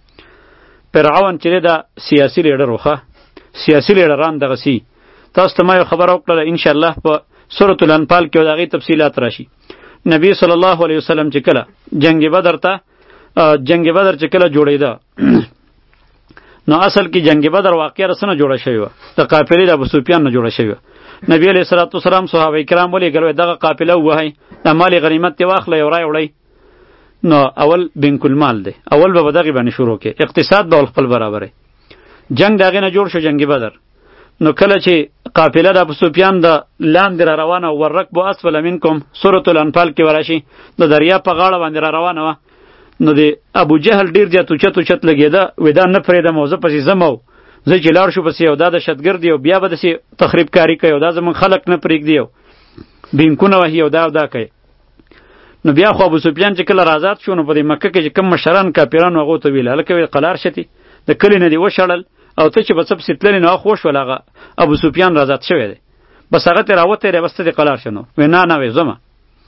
فرعون چې دا سیاسي لیډر و، ښه سیاسي لیډران دغسې تاسو ته ما یو خبره وکړله انشاءالله په سورة الانفال کې د هغې تفصیلات راشي. نبی صلی الله علیه وسلم چې کله جنگ بدر ته جنگ بدر چې کله جوړېده نو اصل کې جنگ بدر واقعه رسنه جوړه شوی و د قافلې د ابو سفیان نه جوړه شوی. نبی علیہ الصلوۃ والسلام صحابه کرام ولې ګلوي دغه قافله وهي د مال غنیمت ته واخله یو راي وړي. نو اول بنک المال دی، اول به دغه باندې شروع کې اقتصاد به خپل برابرې. جنگ دغه نه جوړ شو جنگ بدر. نو کله چې قافله د ابو سفیان د لاندې را روانه ورکب اسفل منکم سورۃ الانفال کې ورشي د دریا په غاړه باندې را روانه و. نو دی ابو جهل ډیر دی تو چتو چت لګیدا ودا نه پرېده موزه پسې زمو زه چې لاړ شو پسې یو دا د شتګرد یو بیا به دسي تخریب کاری کوي دا زمون خلق نه پرېګ دیو بینکونه وهي یو دا دا کوي. نو بیا خو ابو سفیان چې کله آزاد شو نو په مکه کې کوم مشران کاپیرانو هغه ته ویل هلکه قلار شتی د کلی نه دی وشړل او ته چې بسب ستللی نو خوش ولاغه ابو سفیان آزاد شوی دی بس هغه ته راوته ری بس ته قلار شنو و نه نه وې زما.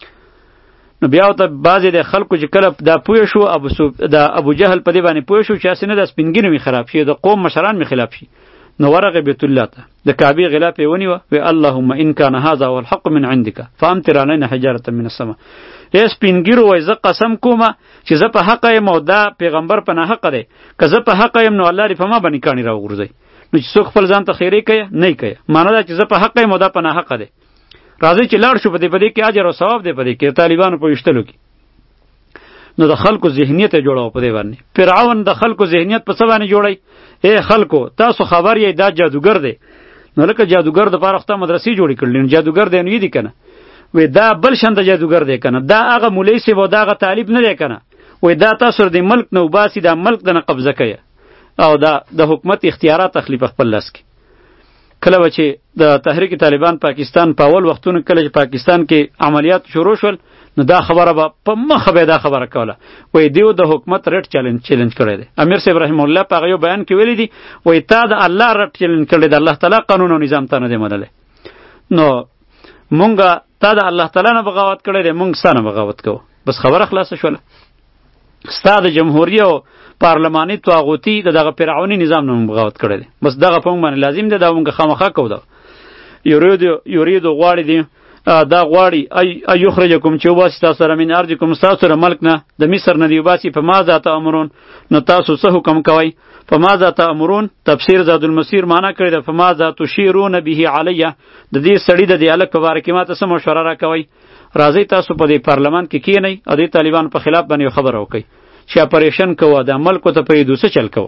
نو بیا ته بعضی د خلکو چې کله دا پوه شو ابو سوف د ابو جهل په دې باندې پوه شو چې اسنه د سپینګینه می خراب شي د قوم مشران می خلاف شي. نو ورغه بیت الله ته د کعبه غلاف ونی و اللهم ان کان هذا هو الحق من عندك فامطر علينا حجاره من السماء. اس سپینګیرو وای ز قسم کوم چې ز په حق یم او دا پیغمبر په نه حق دی که ز په حق یم نو الله لري په ما باندې کانی راو ګرځي. نو چې څوک خپل ځان ته خیری کوي نه کوي معنی دا چې ز په حق یم او دا په نه حق دی. راځي چې لاړ شو په دې په دې کې اجر او ثواب دی په دې کې طالبانو په وشتلو کې. نو د خلکو ذهنیت جوړاو په دې باندې. فرعون د خلکو ذهنیت په څه باندې جوړای؟ اے خلکو تاسو خبر یې دا جادوګر دی. نو لکه جادوګر د پاره مدرسې جوړې کړلې جادوګر دی نو یې دی کنه وې دا بل شند جادوګر دی کنه دا هغه مولوی سی و دا هغه طالب نه دی کنه وې دا تاسو د ملک نو باسي دا ملک د قبضه کوي او دا د حکومت اختیارات تخلیف خپل لاس کې. کله چې د تحریک طالبان پاکستان په اول وختونو کله چې پاکستان کې عملیات شروع شول نو دا خبره به په مخه به دا خبره کوله وای دیو د حکومت رټ چیلنج چیلنج کړی دی. امیر صاحب رحم الله په یو بیان کې ویلی دی وای تا د الله رټ چیلنج کړی دی الله تعالی قانون او نظام ته نه دی منلی. نو مونږه تا د الله تعالی نه بغاوت کړی دی مونږ ستانه بغاوت کوو بس خبره خلاصه شوله. ستا د جمهوریت او پارلماني طاغوتی د دغه فرعونی نظام نه بغاوت کړی دی بس دغه په مونږ باندې لازم دی دا مونږ خامخا کوو. دا یورید یورید غواړي دی دا غواړي ای ایخرجکم چې وباسي تاسو سره من ارضکم تاسو سره ملک نه د مصر نه دی وباسي په ما ذات امرون نو تاسو څه حکم کوي په ما ذات امرون تفسیر زاد المسیر معنا کړی د په ما ذات تشیرون به علیه د دې سړی د دیالک په باره کې ماته څه مشوره راکوي. راځي تاسو په دې پارلمان کې کینئ او د طالبان په خلاف باندې خبر وکړئ چې اپریشن کوه د ملک ته پرې دوسه چل کوه.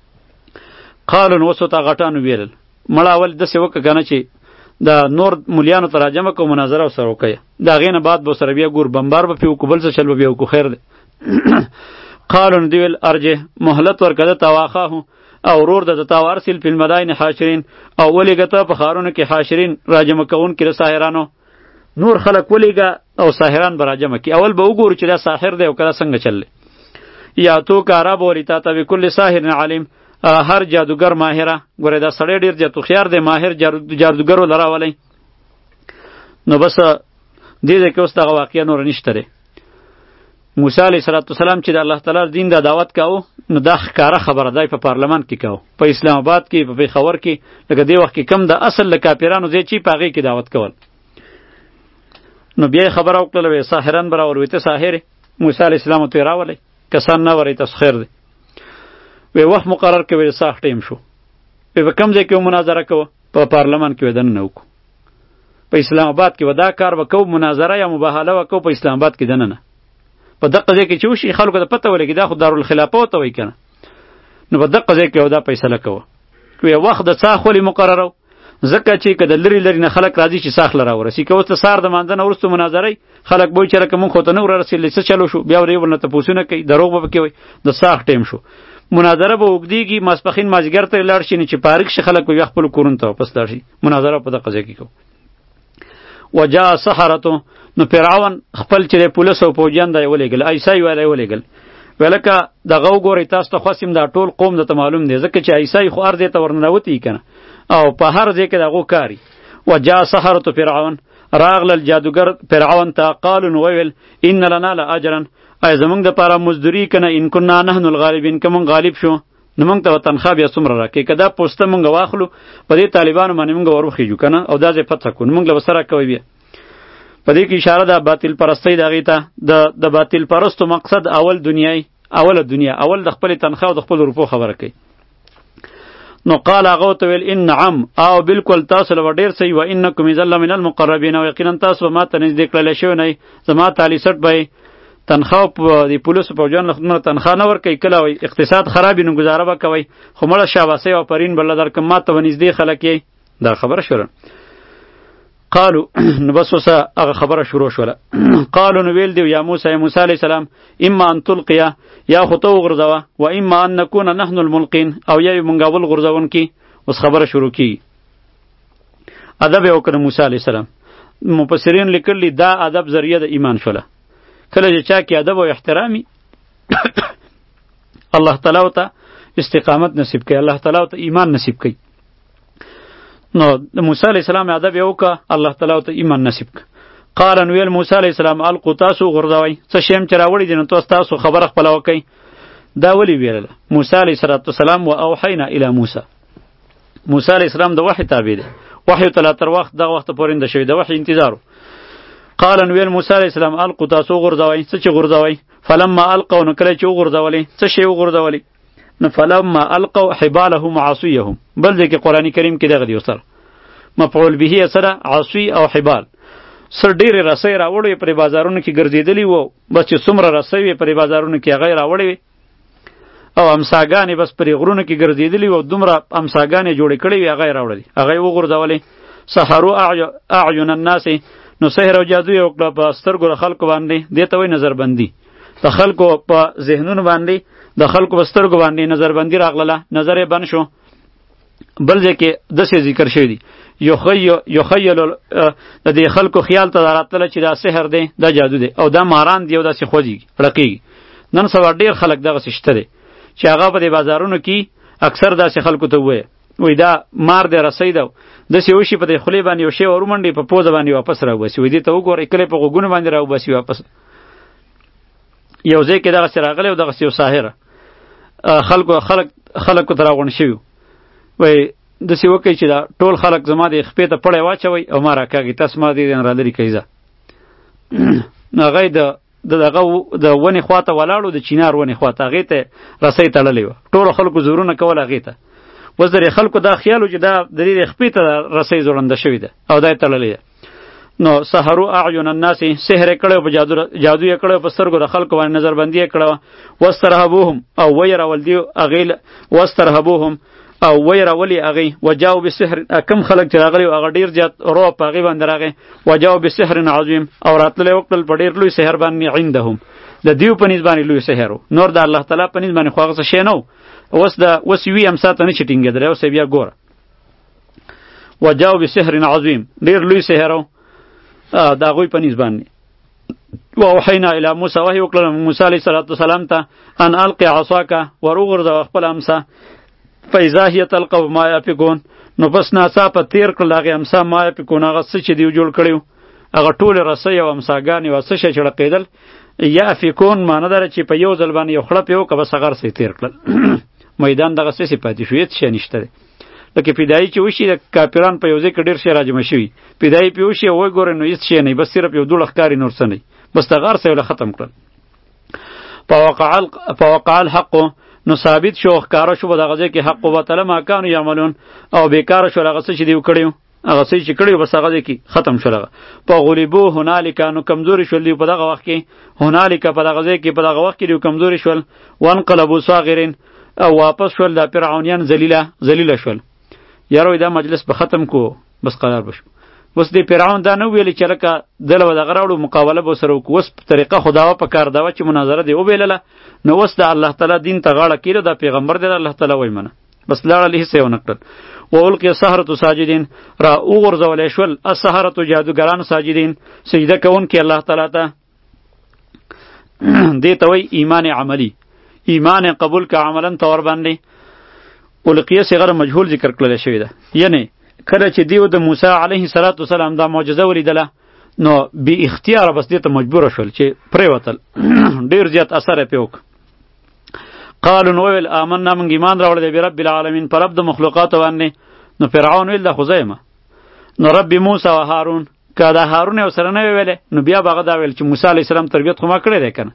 قالون وسوتا غټانو ویل مړه اول د څه وکړه کنه چې دا نور مولیانو ته راجمه کو مناظره سره وکړي دا غینه بعد به سره بیا ګور بمبار به پیو کوبل څه چل بیا کو خیر دی. قالون دیول ارجه مهلت ورکړه تواخه او ورور د تاوارسل په مداین حاشرین او ولېګه په خارونو کې حاشرین راجمه کون کې ساحرانو نور خلق ولېګه او ساحران براجمه کې اول به وګورو چې دا ساحر دی او کله څنګه چللی. یا تو کارا بولی تا ته کل ساحر علیم هر جادوگر ماهره ګوره دا سړی ډیر جاتو خيار دی ماهر جادوګرو لراولای. نو بس دې دې کې اوس دغه واقعیا نور نشته دی. موسی علیه السلام چې د الله تعالی دین د دعوت کاوه نو دا ښکاره خبره دی په پارلمان کې کاوه په اسلام آباد کې په پیښور کې لکه دې وخت کې کم د اصل ل کاپیرانو ځای چې پاغي کې دعوت کول. نو بیا خبره وکړه وې ساحران برا وروته ساحر موسی علیه السلام ته راولای کسان نه ورې تسخير دی. وی وخت مقرر کوي ساخ ټیم شو په کوم ځای کې مناظره کوه په پارلمان کې ودن نه وکړو په اسلام آباد کې ودا کار وکاو مناظره یا مباهله وکاو په اسلام آباد کې دنه نه په دغه ځای کې چې وشي خلکو ته پته ولګي دا خو دارالخلافه ته وای کنه نو په دغه ځای کې ودا فیصله کوه وی وخت د ساخولي مقرره زکه چې کده لری لری نه خلک راځي چې ساخ لره ورسی کوه ته سار د ماندنه ورستو مناظره خلک به چیرې کوم خو ته نو رسېل څه چلو شو بیا ورې ورنه ته پوښتنه کوي دروغ به کوي د ساخ ټیم شو مناظره به وګدیږي ماسپخین مازیګر ته لاړ شي چې پارک شي خلک به خپل کورن ته واپس لاړ شي مناظره په دغه ځای کې کو. وجاء سحرته نو فرعون خپل چې پولیس او فوجیان دی ولېګل ایسای ویلای ولېګل ولکه دغه وګوري تاسو ته خاصم دا ټول قوم د معلوم دی ځکه چې ایسای خو ارزه ته ورنوتی کنه او په هر ځای کې دغه کاری. وجاء سحرته فرعون راغل الجادوګر فرعون ته قالوا ویل ان لنا لاجرا ای زمونږ د پاره مزدوری کنه ان كنا نحن الغالبین کوم غالب شو نو مونږ ته تنخواه بیا څومره راکې کدا پوسټه مونږ واخلو په دې طالبانو باندې مونږ ورخیجو کنه او دا ځې فتح کو مونږ له وسره کوي بیا په دې کې اشاره ده باطل پرستی دغه ته د د باطل پرستو مقصد اول دنیای اول دنیا اول د خپل تنخواه او د خپل روپو خبره کوي. نو قال هغه ته ویل ان نعم او بالکل تاسو له ډیر صحیح و انکم اذا من المقربین او یقینا تاسو ما ته نږدې کړل شوی نه زما تعالی سټ به تنخواه په د پولیسو پوجان له خدمت تنخواه نه ورکوي کله وي اقتصاد خرابي نو گزاره به کوي خو مړه شاباسي او پرین بل درکم ما ته ونږدې خلک یې دا خبره شوه قالو نو بس وسه هغه خبره شروع شوله قالو نو ویل دی یا موسی موسی علیه السلام اما ان تلقیا یا خو ته وغورځوه و اما ان نکون نحن الملقین او یا مونږ اول غورځون کی اوس خبره شروع کی ادب یې وکړه موسی علیه السلام مفسرین لیکلی دا ادب ذریعه د ایمان شوله کله چې چا کې ادب او احترامي الله تعالی ته استقامت نصیب کوي الله تعالی ته ایمان نصیب کوي نو د موسی علیه السلام ادب یې وکړه الله تعالی ته ایمان نصیب کړه قال ان ویل موسی علیه السلام القوا تاسو غورځوئ څه شی هم چې راوړي دي نو تاسو تاسو خبره خپله وکئ دا ولې ویلله موسی علیه السلام و اوحینا الی موسی موسی علیه السلام د وحی تابع دی وحی ته لا تر وخت دغه وخته پورې نه شوی د وحی انتظار قال ان ویل موسی علیه السلام القوا تاسو غورځوئ څه چې غورځوئ فلما القوا نو کله چې وغورځولې څه شی وغورځولې نو فلما القوا حبالهم وعصيهم بل دې کې قرآن کریم کې دغه دی سره مفعول به سره عصي او حبال سر ډېرې رسۍ راوړې پرې بازارونو کې ګرځېدلي وو بس چې څومره رسۍ وې پرې بازارونو کې هغه یې راوړې وې او امساګانې بس پرې غرونو کې ګرځېدلي وو دومره امساګانې جوړې کړې وې هغه یې راوړلې هغه یې وغورځولې سحروا اعین الناس نو سحر او جادو یې وکړه په سترګو د خلکو باندې دې ته وایي نظربندي د خلکو په ذهنونو باندې د خلکو په سترګو باندې نظربندي راغله نظر یې بند شو بل ځای کې داسې ذکر شوی دی یخیل د دې خلکو خیال ته راتله چې دا سحر دی دا جادو دی او دا ماران دی او داسې خوځېږي رقیږي نن سبا ډېر خلک دغسې شته دی چې هغه په دې بازارونو کې اکثر داسې خلکو ته ووایه وایي دا مار دی رسۍ ده داسې وشي په دې خولې باندې یو شی ورومنډي په پوزه باندې واپس راوباسي وایي دې ته وګورئ کله په غوږونو باندې راوباسي واپس یو ځای کې دغسې راغلی او دغسې یو ساحره خلکو خلک خلکو ته راغونډ شوي وایي داسې وکئ چې دا ټول خلک زما د خپې ته پړی واچوئ او ما راکاږي تاسو ما دې را لرې کوئ ځه نو هغه یې د دغه د ونې خوا ته ولاړو د چینار ونې خوا ته هغې ته رسۍ تړلې وه ټولو خلکو زورونه کول هغې ته اوس د خلکو دا خیال و چې دا د دې خپې ته رسۍ ځوړنده شوې ده او دا یې تړلې ده نو سحروا اعین الناس سحر یې کړی په جادو جادو یې کړی په سترګو د خلکو باندې نظربندي یې کړې وه واسترهبوهم او ویې راول دي هغې واسترهبوهم او وی راولی هغې وجاو بسحر کم خلک چې راغلي هغه ډېر زیات روب په هغې باندې راغی وجاو بسحر عظیم او راتللی وکړل په ډېر لوی سحر باندې عندهم د دیو په نسبت باندې لوی سحر و نور د الله تعالی په نسبت باندې خو هغه څه شی نه و اوس د اوس وي امسا ته نه شي ټینګېدلی اوس یې بیا ګوره وجاو بسحر عظیم ډېر لوی سحر و د هغوی په نسبت باندې واوحینا الی موسی وحی وکړل موسی علیه السلام ته ان القی عصاکه ور وغورځوه خپله امسا فاذا هي تلقف ما یفکون نو پس ناڅاپه تیر کړل هغې امسا ما یفکون هغه څه چې دیو جوړ کړي هغه ټولې رسۍ او امساګانې او څه شی چې ړقېدل یافکون معنه داره چې په یو ځل باندې یو خړپ یې وکړه بس هغه رسۍ تیر کړل میدان دغسې پاتې شو هېڅ شی نشته دی لکه فدایي چې وشي د کاپیران په یو ځای کې ډېر شی راجمع شوي فدایي پې وشي او وګورئ نو هېڅ شی نه بس صرف یو دوړه ښکاري نور څه نه بس دغه هر څه یې ختم کړل فوقع الحق نو ثابت شو ښکاره شو په دغه ځای کې حق وبطله ما کانوا یعملون او بیکاره شول هغه څه چې دوی کړي وو هغه څه چې کړي وو بس هغه ځای کې ختم شول هغه فغلبوا هنالک نو کمزوري شول دوی په دغه وخت کې هنالک په دغه ځای کې په دغه وخت کې دوی کمزوري شول وانقلبوا صاغرین او واپس شول د فرعونیان ذلیله ذلیله شول یارو دا مجلس به ختم کو بس قرار بشو اوس د فرعون دا نه ویلي چې لکه دله به دغه راوړو مقابله به ورسره وکړو اوس طریقه خو داوه په کار داوه چې مناظره دې وبیلله نو اوس د الله تعالی دین ته غاړه کیره دا پیغمبر دی الله تعالی وایي منه بس لاړل هیڅ یې ونه کړل والقي السحرة ساجدین را وغورځولی شول السحرة جادوګران ساجدین سجده کوونکي الله تعالی ته دې ته وایي ایمان عملی ایمان قبول که عملا ته ور باندې القیه صیغه مجهول ذکر کړل شوی ده یعنی کله چې دیو د موسی علیه السلام دا معجزه ولیدله نو بی اختیار بس دې ته مجبور شول چې پریوتل ډیر زیات اثر یې پیوک قالوا نو ویل آمنا من ایمان راوړل دی رب العالمین پر رب د مخلوقات باندې نو فرعون ویل د خزیمه نو رب موسی و هارون که دا هارون یو سره نه ویل نو بیا باغه دا ویل چې موسی علیه السلام تربیت خو ما کړی دی کنه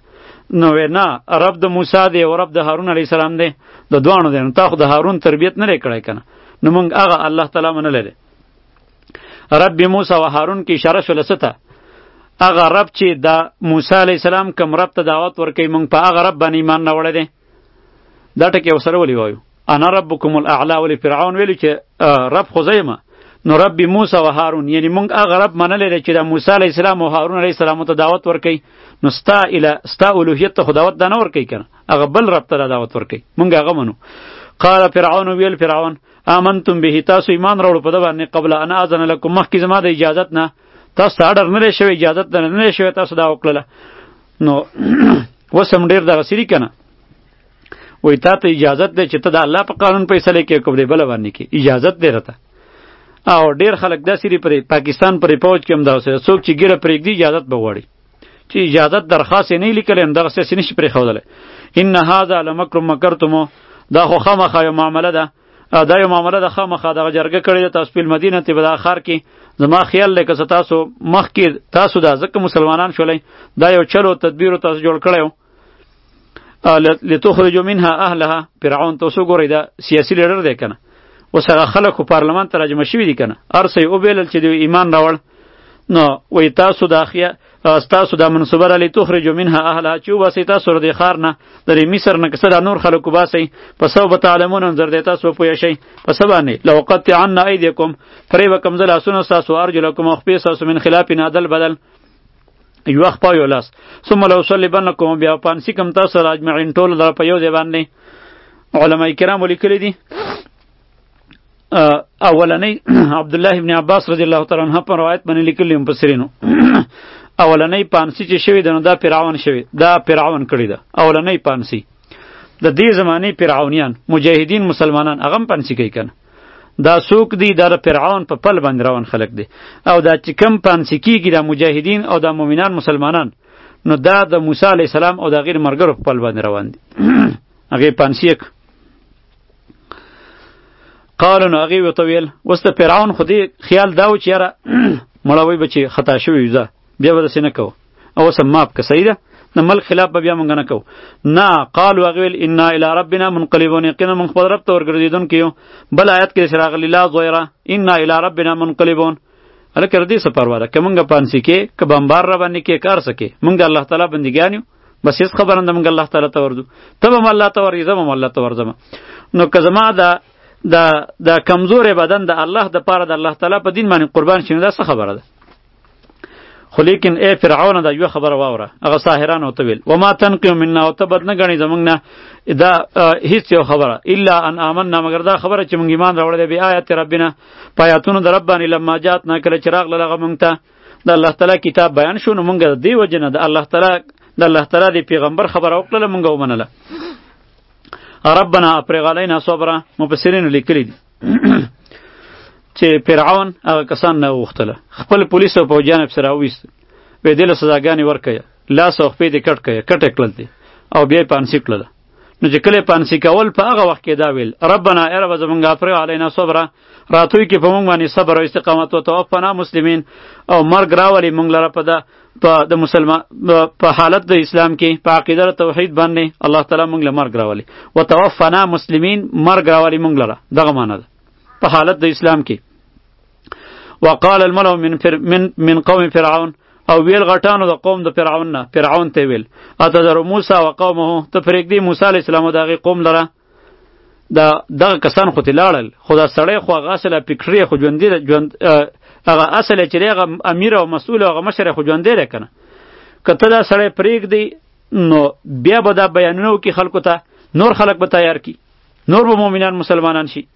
نو نه رب د موسی دی او رب د هارون علیه السلام دی، د دوانو دی. نو تا خو د هارون تربیت نه کړی کنه، نو مونږ هغه الله تعالی منلی دی. رب موسی و هارون کې اشاره شوله څه ته؟ هغه رب چې د موسی علیه السلام کوم رب ته دعوت ورکوي، مونږ په هغه رب باندې ایمان راوړی دی. دا ټکي ورسره ولې وایو؟ انا ربکم الاعلی، ولې فرعون ویلو چې رب خو زه یم؟ نو رب موسی و هارون، یعنی مونږ هغه رب منلی دی چې د موسی علیه السلام او هارون علیه السلام ته دعوت ورکوي. نو ستا اله ستا الوهیت ته خو دعوت دا نه ورکوي کنه، هغه بل رب ته دعوت ورکوي، مونږ هغه منو. قال فرعون ویل فرعون آمنتم به، تاسو ایمان راوړو په ده باندې قبل ان اذن لکم، مخکې زما د اجازت نه، تاسو ته اډر نه دی شوی، اجازت نه نه دی شوی، تاسو دا وکړله. نو اوس هم ډېر دغه سري کنه، وایي تا ته اجازت دی چې ته د الله په قانون فیصله کې کوم دی بله باندې کې اجازت دی راته. او ډېر خلک داسې دي پرې پاکستان پرې پوج کې هم داسې څوک چې ګیره پرېږدي اجازت به غواړي، چې اجازت درخواست یې نه لیکلی نو دغسې نشي پرېښودلی. ان هذا لمکر مکرتمو، دا خو خامخا یو معامله ده، دا یو معامله ده خامخا دغه جرګه کړې ده تاسو په المدینه ته په دغه ښار کې. زما خیال دی که څه تاسو مخکې تاسو دا ځکه مسلمانان شولی، دا یو چل و تدبیر و تاسو جوړ کړی و لتخرجوا منها اهلها. فرعون ته اوس وګورئ دا سیاسي لیډر دی که نه، اوس هغه خلک خو پارلمان ته راجمع شوي دي که نه، هر څه یې وبیلل چې دوی ایمان راوړ. نو وایي تاسو دا خیا ستاسو دا منصوبه را لتخرجوا منها اهلها، چې وباسئ تاسو له دې ښار نه، د دې مصر نه که څه دا نور خلک وباسئ. په سوف تعلمون، انظر دی تاسو به پوه شئ په څه باندې. لأقطعن ایدیکم، پرې به کم زه لاسونه ستاسو، ارجلکم او خپې ستاسو من خلاف عدل بدل، یوه خپه یو لاس. ثم لأصلبنکم، بیا پانسي کم تاسو سره اجمعین ټول دره په یو ځای باندې. علما کرامو لیکلي دي اولنی عبدالله ابن عباس رضی الله تعالی عنہ په روایت باندې لیکلي مفسرینو اولنی پانسی چې شوی ده نو دا فرعون شوی، دا فرعون کړی ده. اولنی پانسی د دې زمانې فرعونیان مجاهدین مسلمانان هغه هم پانسی کوي کنه، دا څوک دی؟ دا فرعون په پل باندې روان خلک دی. او دا چې کم پانسی کیږي دا مجاهدین او دا مؤمنان مسلمانان، نو دا د موسی علیه السلام او دا غیر مرګرو په پل باندې روان دي. هغه پانسی یک قالو نو هغې ورته ویل. اوس د فرعون خو دې خیال دا و چې یاره مړوی به چې خطا شوي وي زه بیا به داسې نه کوو، او اوس هم ماف که صحیح ده، د ملک خلاف به بیا مونږ نه کوو. نه قالو هغې ویل انا الی ربنا منقلبون، یقینا مونږ خپل رب ته ورګرځېدونکي یو. بل آیت کې چې راغلي لا ضیره انا الی ربنا منقلبون. هلکه د دې څه پروا ده، که مونږ پانسي کې که بمبار را باندې کې کار څه کې، مونږ د الله تعالی بندګیان یو، بس هېڅ خبره نه ده، مونږ الله تعالی ته ورځو، ته به هم الله ته ورځې، زه به هم الله ته ورځم. نو که زما د د د کمزور بدن د الله د پاره د الله تعالی په دین باندې قربان شي، دا څه خبره ده؟ خو لیکن ای فرعون دا یو خبره واوره، هغه ساحرانو ته ویل وما تنقم منا، او ته بد نه ګڼې زموږ نه دا هیڅ یو خبره الا ان آمنا، مگر دا خبره چې موږ ایمان راوړی دی بآیات ربنا، په آیاتونو د رب باندې لما جاتنا، کله چې راغله هغه موږ ته د الله تعالی کتاب بیان شو، نو موږ د دې وجې نه د الله تعالی د الله تعالی د پیغمبر خبره وکړله، موږ ومنله. ربنا افرغ علینا صبرا، مفسرینو لیکلی دي چې فرعون هغه کسان نه وغوښتله، خپل پولیس او پوځیان یې پسې راوویست، ویې دې له سزاګانې ورکویه، لاس او خپې دې کټ کړه، کټ یې کړل دي او بیا یې پانسي کړله. نو چې کله یې پانسي کول په هغه وخت کې دا ویل ربنا ای ربه زمونږ افرغ علینا صبرا، راتوی کې په مونږ باندې صبر او استقامت، وتوفنا مسلمین، او مرګ راولي مونږ لره په ده په د مسلمان په حالت د اسلام کې په عقیده توحید باندې الله تعالی مونږ له مرګ راولي، وتوفنا مسلمین، مرګ راولي مونږ لره، دغه معنی ده په حالت د اسلام کې. وقال الملأ من فر من من قوم فرعون، او ویل غټانو د قوم د فرعون نه، فرعون ته ویل اتذر موسی و قومه، ته پرېږدي موسی علیه السلام او د هغې قوم لره، دا دغه کسان خو ترې لاړل، خو دا سړی خو هغه اصله فکري خو ژوندي ده، ژوند هغه اصل چې دی هغه امیر او مسؤول او هغه مشر خو ژوندی دی که نه. که ته دا سړی پرېږدي نو بیا به دا بیانونه وکړي خلکو ته، نور خلک به تیار کړي، نور به مؤمنان مسلمانان شي.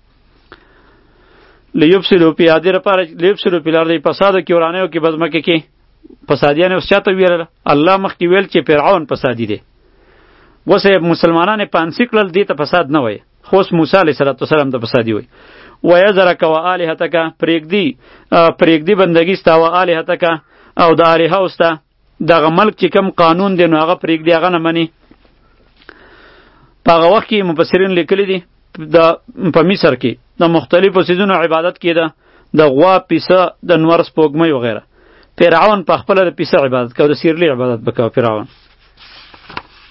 لیفسدوا فی، دې لپاره لیفسدوا فی الارض، فساد کې ورانیو کې بزمکه کې فسادیان اوس چاته ویل؟ الله مخکې ویل چې فرعون فسادي دی، اوس مسلمانان پانسي کړل، دې ته فساد نه وایي، خو اوس موسی علیه السلام ته فسادي وایي. ویذرک و آلهتک، پرېږدي پرېږدي بندګي ستا و آلهتک، او د الهه ستا دغه ملک چې کوم قانون دی نو هغه پرېږدي، هغه نه مني. په هغه وخت کې مفسرین لیکلي دي د په مصر کې د مختلفو څیزونو عبادت کېده، د غوا، پیسه، د نور سپوږمۍ وغیره. فرعون په خپله د پیسه عبادت کوه، د سیرلي عبادت به کوه فرعون.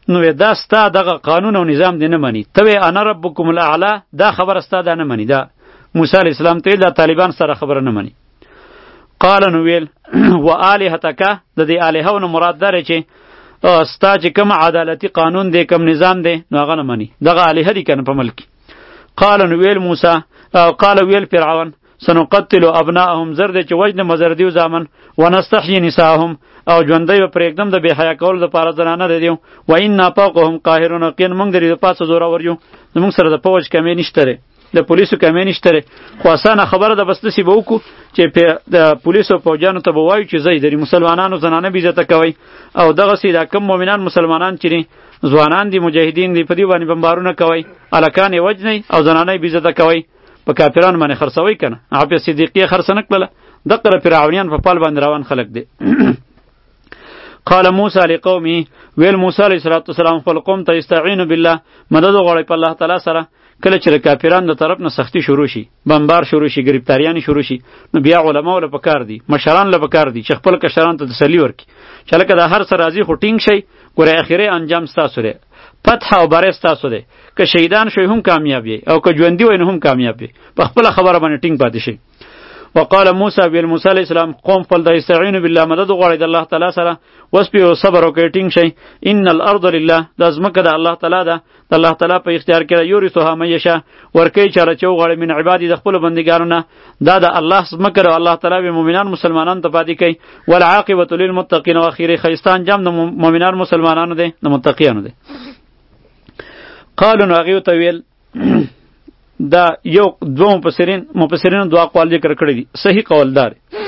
نو دا ستا دغه قانون او نظام دی نه مني. ته وې انا ربکم الاعلی، دا خبره ستا دا نه مني. دا موسی علیه السلام ته دا طالبان سره خبره نه مني. قال نو ویل و الهتک، د دې الهو نه مراد دا چې ستا چې کوم عدالتي قانون دی، کوم نظام دی، نو هغه نه مني. دغه الهه دي کنه په ملک. قال نو ویل موسی، قال ویل فرعون سنقتل ابناءهم، زر دې چې وجنه مزردیو زامن، ونستحيي نساءهم، او ژوندۍ به پرېږدم د بې حیا کولو دپاره زنانه د دیو، و انا فوقهم قاهرون، یقین موږ د دې د پاسه زورور یو، زموږ سره د فوج کمې نشته دی، د پولیسو کمې نشته دی. خو اسانه خبره ده، بس داسې به وکړو چې د پولیسو فوجانو ته به وایو چې ځئ د مسلمانانو زنانه بې عزته کوئ، او دغسې دا کم مؤمنان مسلمانان چې دي ځوانان دي مجاهدین دي په دې باندې بمبارونه کوئ، هلکان یې وجنئ او زنانه یې بې عزته کوئ، په کافرانو باندې خرڅوئ که نه. حافظ صدیقیه خرڅه نه کړله، دقه فرعونیان په پال باندې روان خلک دی. قال موسی لقومه، ویل موسی علیه السلام خپل قوم ته استعینوا بالله، مدد وغواړئ په الله تعالی سره. کله چې د کافرانو د طرف نه سختی شروع شي، بمبار شروع شي، گرفتاریان شروع شي، نو بیا علما له پکار دي، مشران له پکار دي چې خپل کشران ته تسلی ورکړي چې لکه دا هر څه راځي خو ټینګ شي، ګوره اخري انجام ستاسو دی، فتح او بری ستاسو دی، که شهیدان شوی هم کامیاب یې او که ژوندي وای نو هم کامیاب یې، په خپله خبره باندې ټینګ پاتې شي. وقال موسی ویل موسی علیه السلام قوم خپل د استعینوا بالله، مدد وغواړئ د الله تعالی سره، وسپیو صبر وکړئ ټینګ شئ. ان الارض لله، دا ځمکه د الله تعالی ده، د الله تعالی په اختیار کې ده، یورثها من یشاء، ورکوي چاله چې وغواړي من عبادي د خپلو بندګانو نه، دا د الله ځمکه ده، الله تعالی به مؤمنان مسلمانانو ته پاتې کوي. والعاقبة للمتقین، او اخري ښایسته انجام د مؤمنان مسلمانانو دی، د متقیانو دی. قالو نو هغې ورته ویل دا یو دو مفسرین مفسرین دو اقوال ذکر کړی دي، صحیح قول دار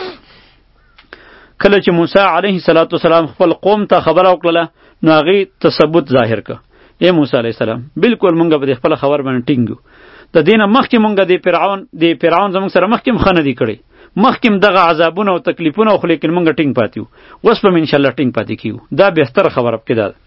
کله چې موسی علیه السلام خپل قوم ته خبره وکړله نو هغې تثبت ظاهر کړ. ای موسی علیه السلام بالکل مونږ به د خپل خبر باندې ټینګ یو، د دې نه مخکې مونږ د فرعون د فرعون زموږ سره مخکې هم ښه نه دي کړی، مخکې هم دغه عذابونه او تکلیفونه خو لیکن مونږ ټینګ پاتې یو، اوس به م انشاءالله ټینګ پاتې کیږو. دا بهتره خبره پکې ده.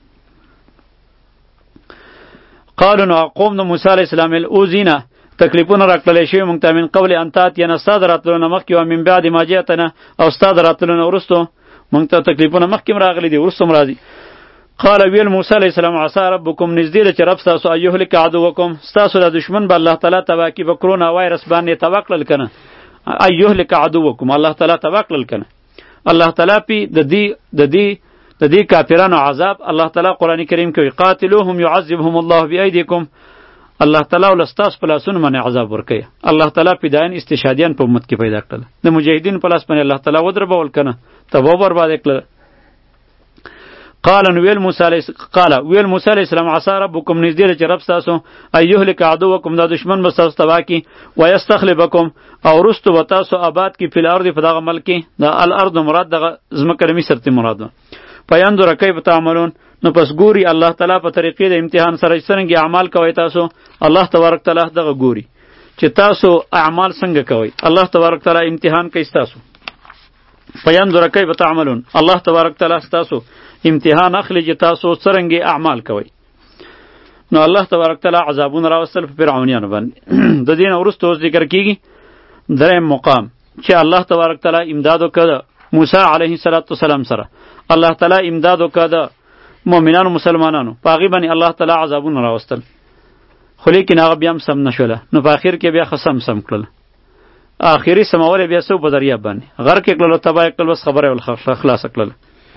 قالو نو قوم د موسی علیه السلام الاوذینا، تکلیفونه راکړلی شوي مونږ ته من قبل ان تاتینا، ستا د راتلو نه مخکې، او من بعد ما جئتنا، او ستا د راتلو نه وروستو مونږ ته تکلیفونه مخکې هم راغلي دي، وروسته هم راځي. قال ویل موسی علیه السلام عسى ربکم، نږدې ده چې رب ستاسو ان یهلک عدوکم، ستاسو د دشمن به الله تعالی تباه کړي، به کرونا وایرس باندې تباه کړل که نه، ان یهلک عدوکم، الله تعالی تباه کړل که نه. الله تعالی پې د دې د دې د دې کافرانو عذاب الله تعالی قرآن کریم کوي، قاتلوهم يعذبهم الله بأيديكم، الله تعالی ول ستاسو په لاسونو باندې عذاب ورکوي. الله تعالی پیداین استشهادیان په امت کې پیدا کړل، د مجاهدین په لاس باندې الله تعالی ودربول کنه، تباہ برباد کړل. قال ویل موسی علیه قال ویل موسی علیه السلام عسى ربکم، نږدې ده چې رب ستاسو ان یهلک عدوکم، دا دشمن به ستاسو تباه کړي، ویستخلفکم، او وروستو به تاسو آباد کړي فی الارض، په دغه ملک کې. دا الارض مراد دغه ځمکه د مصر ته مراد ده. فینظر کیف تعملون، نو پس ګوري الله تعالی په طریقې د امتحان سره څنګه اعمال کوي تاسو، الله تبارک تعالی دغه ګوري چې تاسو اعمال څنګه کوي، الله تبارک تعالی امتحان کوي تاسو. فینظر کیف تعملون، الله تبارک تعالی تاسو امتحان اخلي چې تاسو څنګه اعمال کوي. نو الله تبارک تعالی عذابونه راوستل په فرعونیانو باندې. د دین وروسته ذکر کیږي دریم مقام چې الله تبارک تعالی امداد وکړه موسی علیه السلام سره، الله تعالی امداد وکړه مؤمنانو مسلمانانو، په هغې باندې الله تعالی عذابونه راوستل، خو لیکن هغه بیا هم سم نشوله، نو په اخر کې بیا ښه سم سم کړل، آخري سمول بیا څه په دریاب باندې غرق یې کړل او تباه یې کړل، بس خبره یې خلاصه کړله.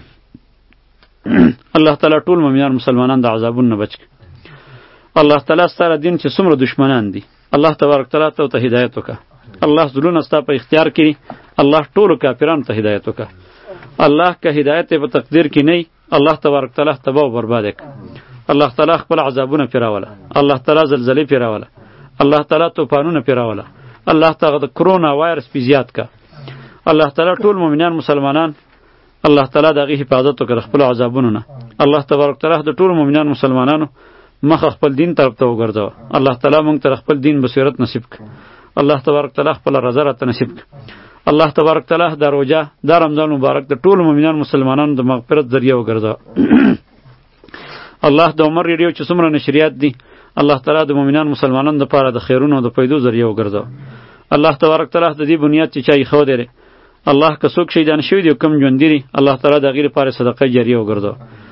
الله تعالی ټول مؤمنان مسلمانان د عذابونو نه بچ کړي. الله تعالی ستاره دین چې څومره دشمنان دي، الله تبارک تعالی ته ته هدایت وکړه، الله زړونه ستا په اختیار کړي، الله ټولو کافرانو ته هدایت وکړه. الله که هدایت په تقدیر کې نه، الله تبارک تعالی تباه و برباد کړ. الله تعالی خپل عذابونه پیراوله، الله تعالی زلزلې پیراوله، الله تعالی طوفانونه پیراوله، الله تعالی د کرونا وایرس پی زیات کا. الله تعالی ټول مؤمنان مسلمانان الله تعالی دغه حفاظت وکړ خپل عذابونو نه. الله تبارک تعالی د ټول مؤمنان مسلمانانو مخ خپل دین طرف ته وګرځاو. الله تعالی مونږ ته خپل دین بصیرت نصیب کړ. الله تبارک تعالی خپل رضا راته نصیب کړ. الله تبارک تعالی د روزه د رمضان مبارک د ټول مؤمنان مسلمانانو د مغفرت ذریعہ وګرځاو. الله د عمر ریډیو چې څومره نشریات دي، الله تعالی د مؤمنان مسلمانانو لپاره د خیرونو او د پیدو ذریعہ وګرځاو. الله تبارک تعالی د دې بنیاد چې چای خو دی، الله که څوک شهیدان شوی دی کم ژوند دي، الله تعالی د غیر لپاره صدقه جاریه وګرځاو.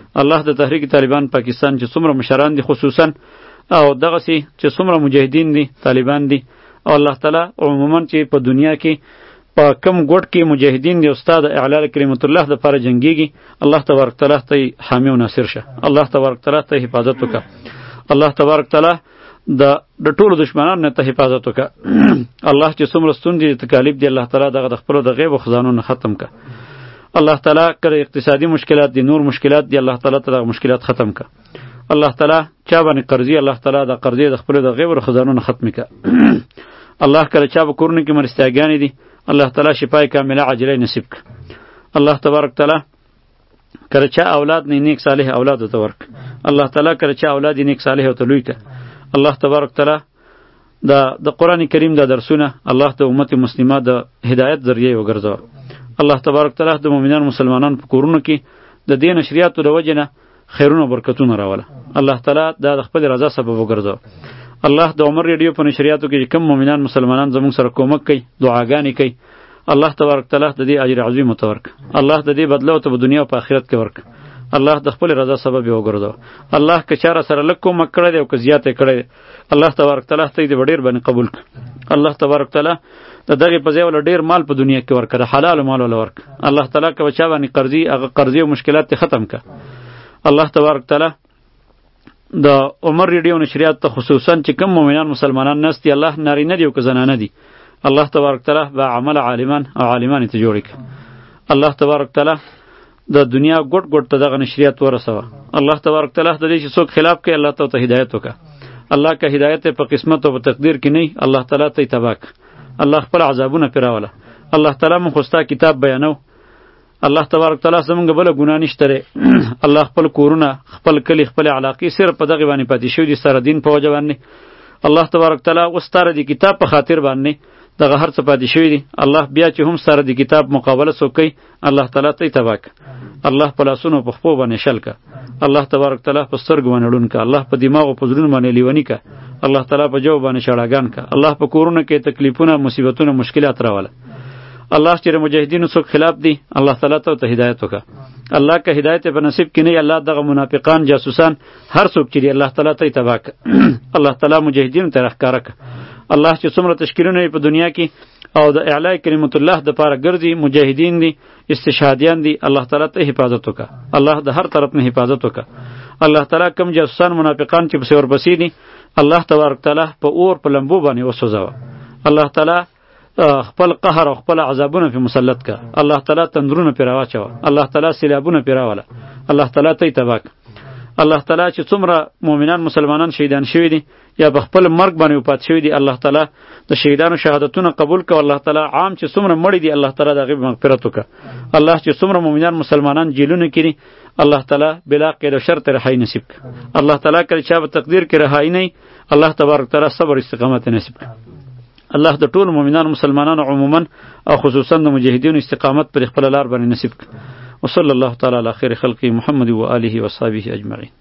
الله د تحریک طالبان پاکستان چې څومره مشران دي خصوصا او دغسې چې څومره مجاهدین دي طالبان دي او الله تعالی عموما چې په دنیا کې په کم ګوټ کې مجاهدین دي استاد اعلان کلمت الله د لپاره جنگيږي الله تبارک تعالی ته حامی او ناصر شه الله تبارک تعالی ته حفاظت وکړه الله تبارک تعالی د د ټولو دشمنانو نه ته حفاظت وکړه الله چې څومره ستونزې تکالیف دي الله تعالی دغه د خپلو د غیب او خزانو نه ختم کړه الله تعالی کله اقتصادي مشکلات دي نور مشکلات دي الله تعالی ته دغه مشکلات ختم کړه الله تعالی چا باندې قرضې الله تعالی د قرضې د خپلو د غیب او خزانو نه ختم کړه الله کله چا په کورونو کې مرستیاګانې دي الله تعالی شفای کامله عاجله نصیب کړه الله تبارک تعالی کله چا اولاد نه نیک صالح اولاد ته ورک الله تعالی کله چا اولاد نیک صالح ته لوی کړه الله تبارک تعالی د د قران کریم د درسونه الله ته امت مسلمه د هدایت ذریعہ وګرځاو الله تبارک تعالی د مؤمنان مسلمانان په کورونو کې د دین نشریاتو د وجنه خیرونه برکتونه راوله الله تعالی د خپل رضا سبب وګرځاو الله د عمر ریډیو په نشریاتو کې کوم مؤمنان مسلمانان زموږ سره کومک کوي دعاګانې کوي الله تبارک تعالی د دې اجر عظیم متورک الله د دې بدله او په دنیا او په آخرت کې ورک الله د خپل رضا سبب وګرځاو الله که چاره سره لکه کومک کړی دی او که زیات کړی دی الله تبارک تعالی ته دې ډیر باندې قبول کړي الله تبارک تعالی د دغه په ځای ول ډیر مال په دنیا کې ورکړه حلال مال ول ورک الله تعالی که بچا باندې قرضې هغه قرضې او مشکلات ختم کړه الله تبارک تعالی د عمر ریډیو نشریات ته خصوصا چې کوم مؤمنان مسلمانان نستی الله نارینه دی او که زنانه دی الله تبارک تعالی با عمل عالمان او عالمان ته جوړ کړي الله تبارک تعالی د دنیا ګډ ګډ ته دغه نشریات ورسوه الله تبارک تعالی د دې چې څوک خلاف کوي الله ته هدایت وکړه الله که هدایت په قسمت او په تقدیر کې نه الله تعالی ته تباک الله خپل عذابونه پیراوله الله تعالی مون خوستا کتاب بیانو الله تبارک تعالی زمونږ بل ګناه نشته الله خپل کورونه خپل کلی خپل علاقې صرف په دغه باندې پاتې شو دي سره دین په وجه باندې الله تبارک تعالی وستاره دی کتاب په خاطر باندې دغه هر څه پاتې شوی دي الله بیا چې هم سره دی کتاب مقابله څوک الله تعالی ته تباک الله په لاسونو په خپو باندې شل کا الله تبارک تعالی په سترګو باندې ړون کا الله په دماغ او په زړونو باندې لیونی کا الله تعالی په جو باندې شړاګان کا الله په کورونو کې تکلیفونه مصیبتونه مشکلات راوله الله چې مجاهدینو څوک خلاف دي الله تعالی ته هدایت وکړه الله که هدایت په نصیب کینی الله دغه منافقان جاسوسان هر څوک چې دی الله تعالی ته تباک الله تعالی مجاهدینو ته راښکاره الله چې څومره تشکیلونه په دنیا کې او د اعلی کلمت الله د پاره ګرځي مجاهدین دي استشهادیان دي الله تعالی ته حفاظت وکړه الله د هر طرف نه حفاظت وکړه الله تعالی کم جاسوسان منافقان چې په سور بسی دي الله تبارک تعالی په اور په لمبو باندې وسوځاوه الله تعالی خپل قهر او خپل عذابونه په مسلط کا الله تعالی تندرونه پیرا واچو الله تعالی سیلابونه پیراوله الله تعالی ته تباک الله تعالی چې څومره مؤمنان مسلمانان شهیدان شوی دي یا په خپل مرګ باندې وفات شوی دي الله تعالی د شهیدانو شهادتونه قبول کړه الله تعالی عام چې څومره مړي دي الله تعالی دغه مغفرت وکړه الله چې څومره مؤمنان مسلمانان جیلونه کړي الله تعالی بلا قید او شرط رهایی نصیب کړه الله تعالی کله چې په تقدیر کې رهایی نه الله تبارک تعالی صبر استقامت نصیب کړه الله د ټول مؤمنان مسلمانانو عموما او خصوصا د مجاهدینو استقامت پر خپل لار باندې نصیب کړه وصلی الله تعالی علی خیر خلقی محمد و آله و صحبه اجمعین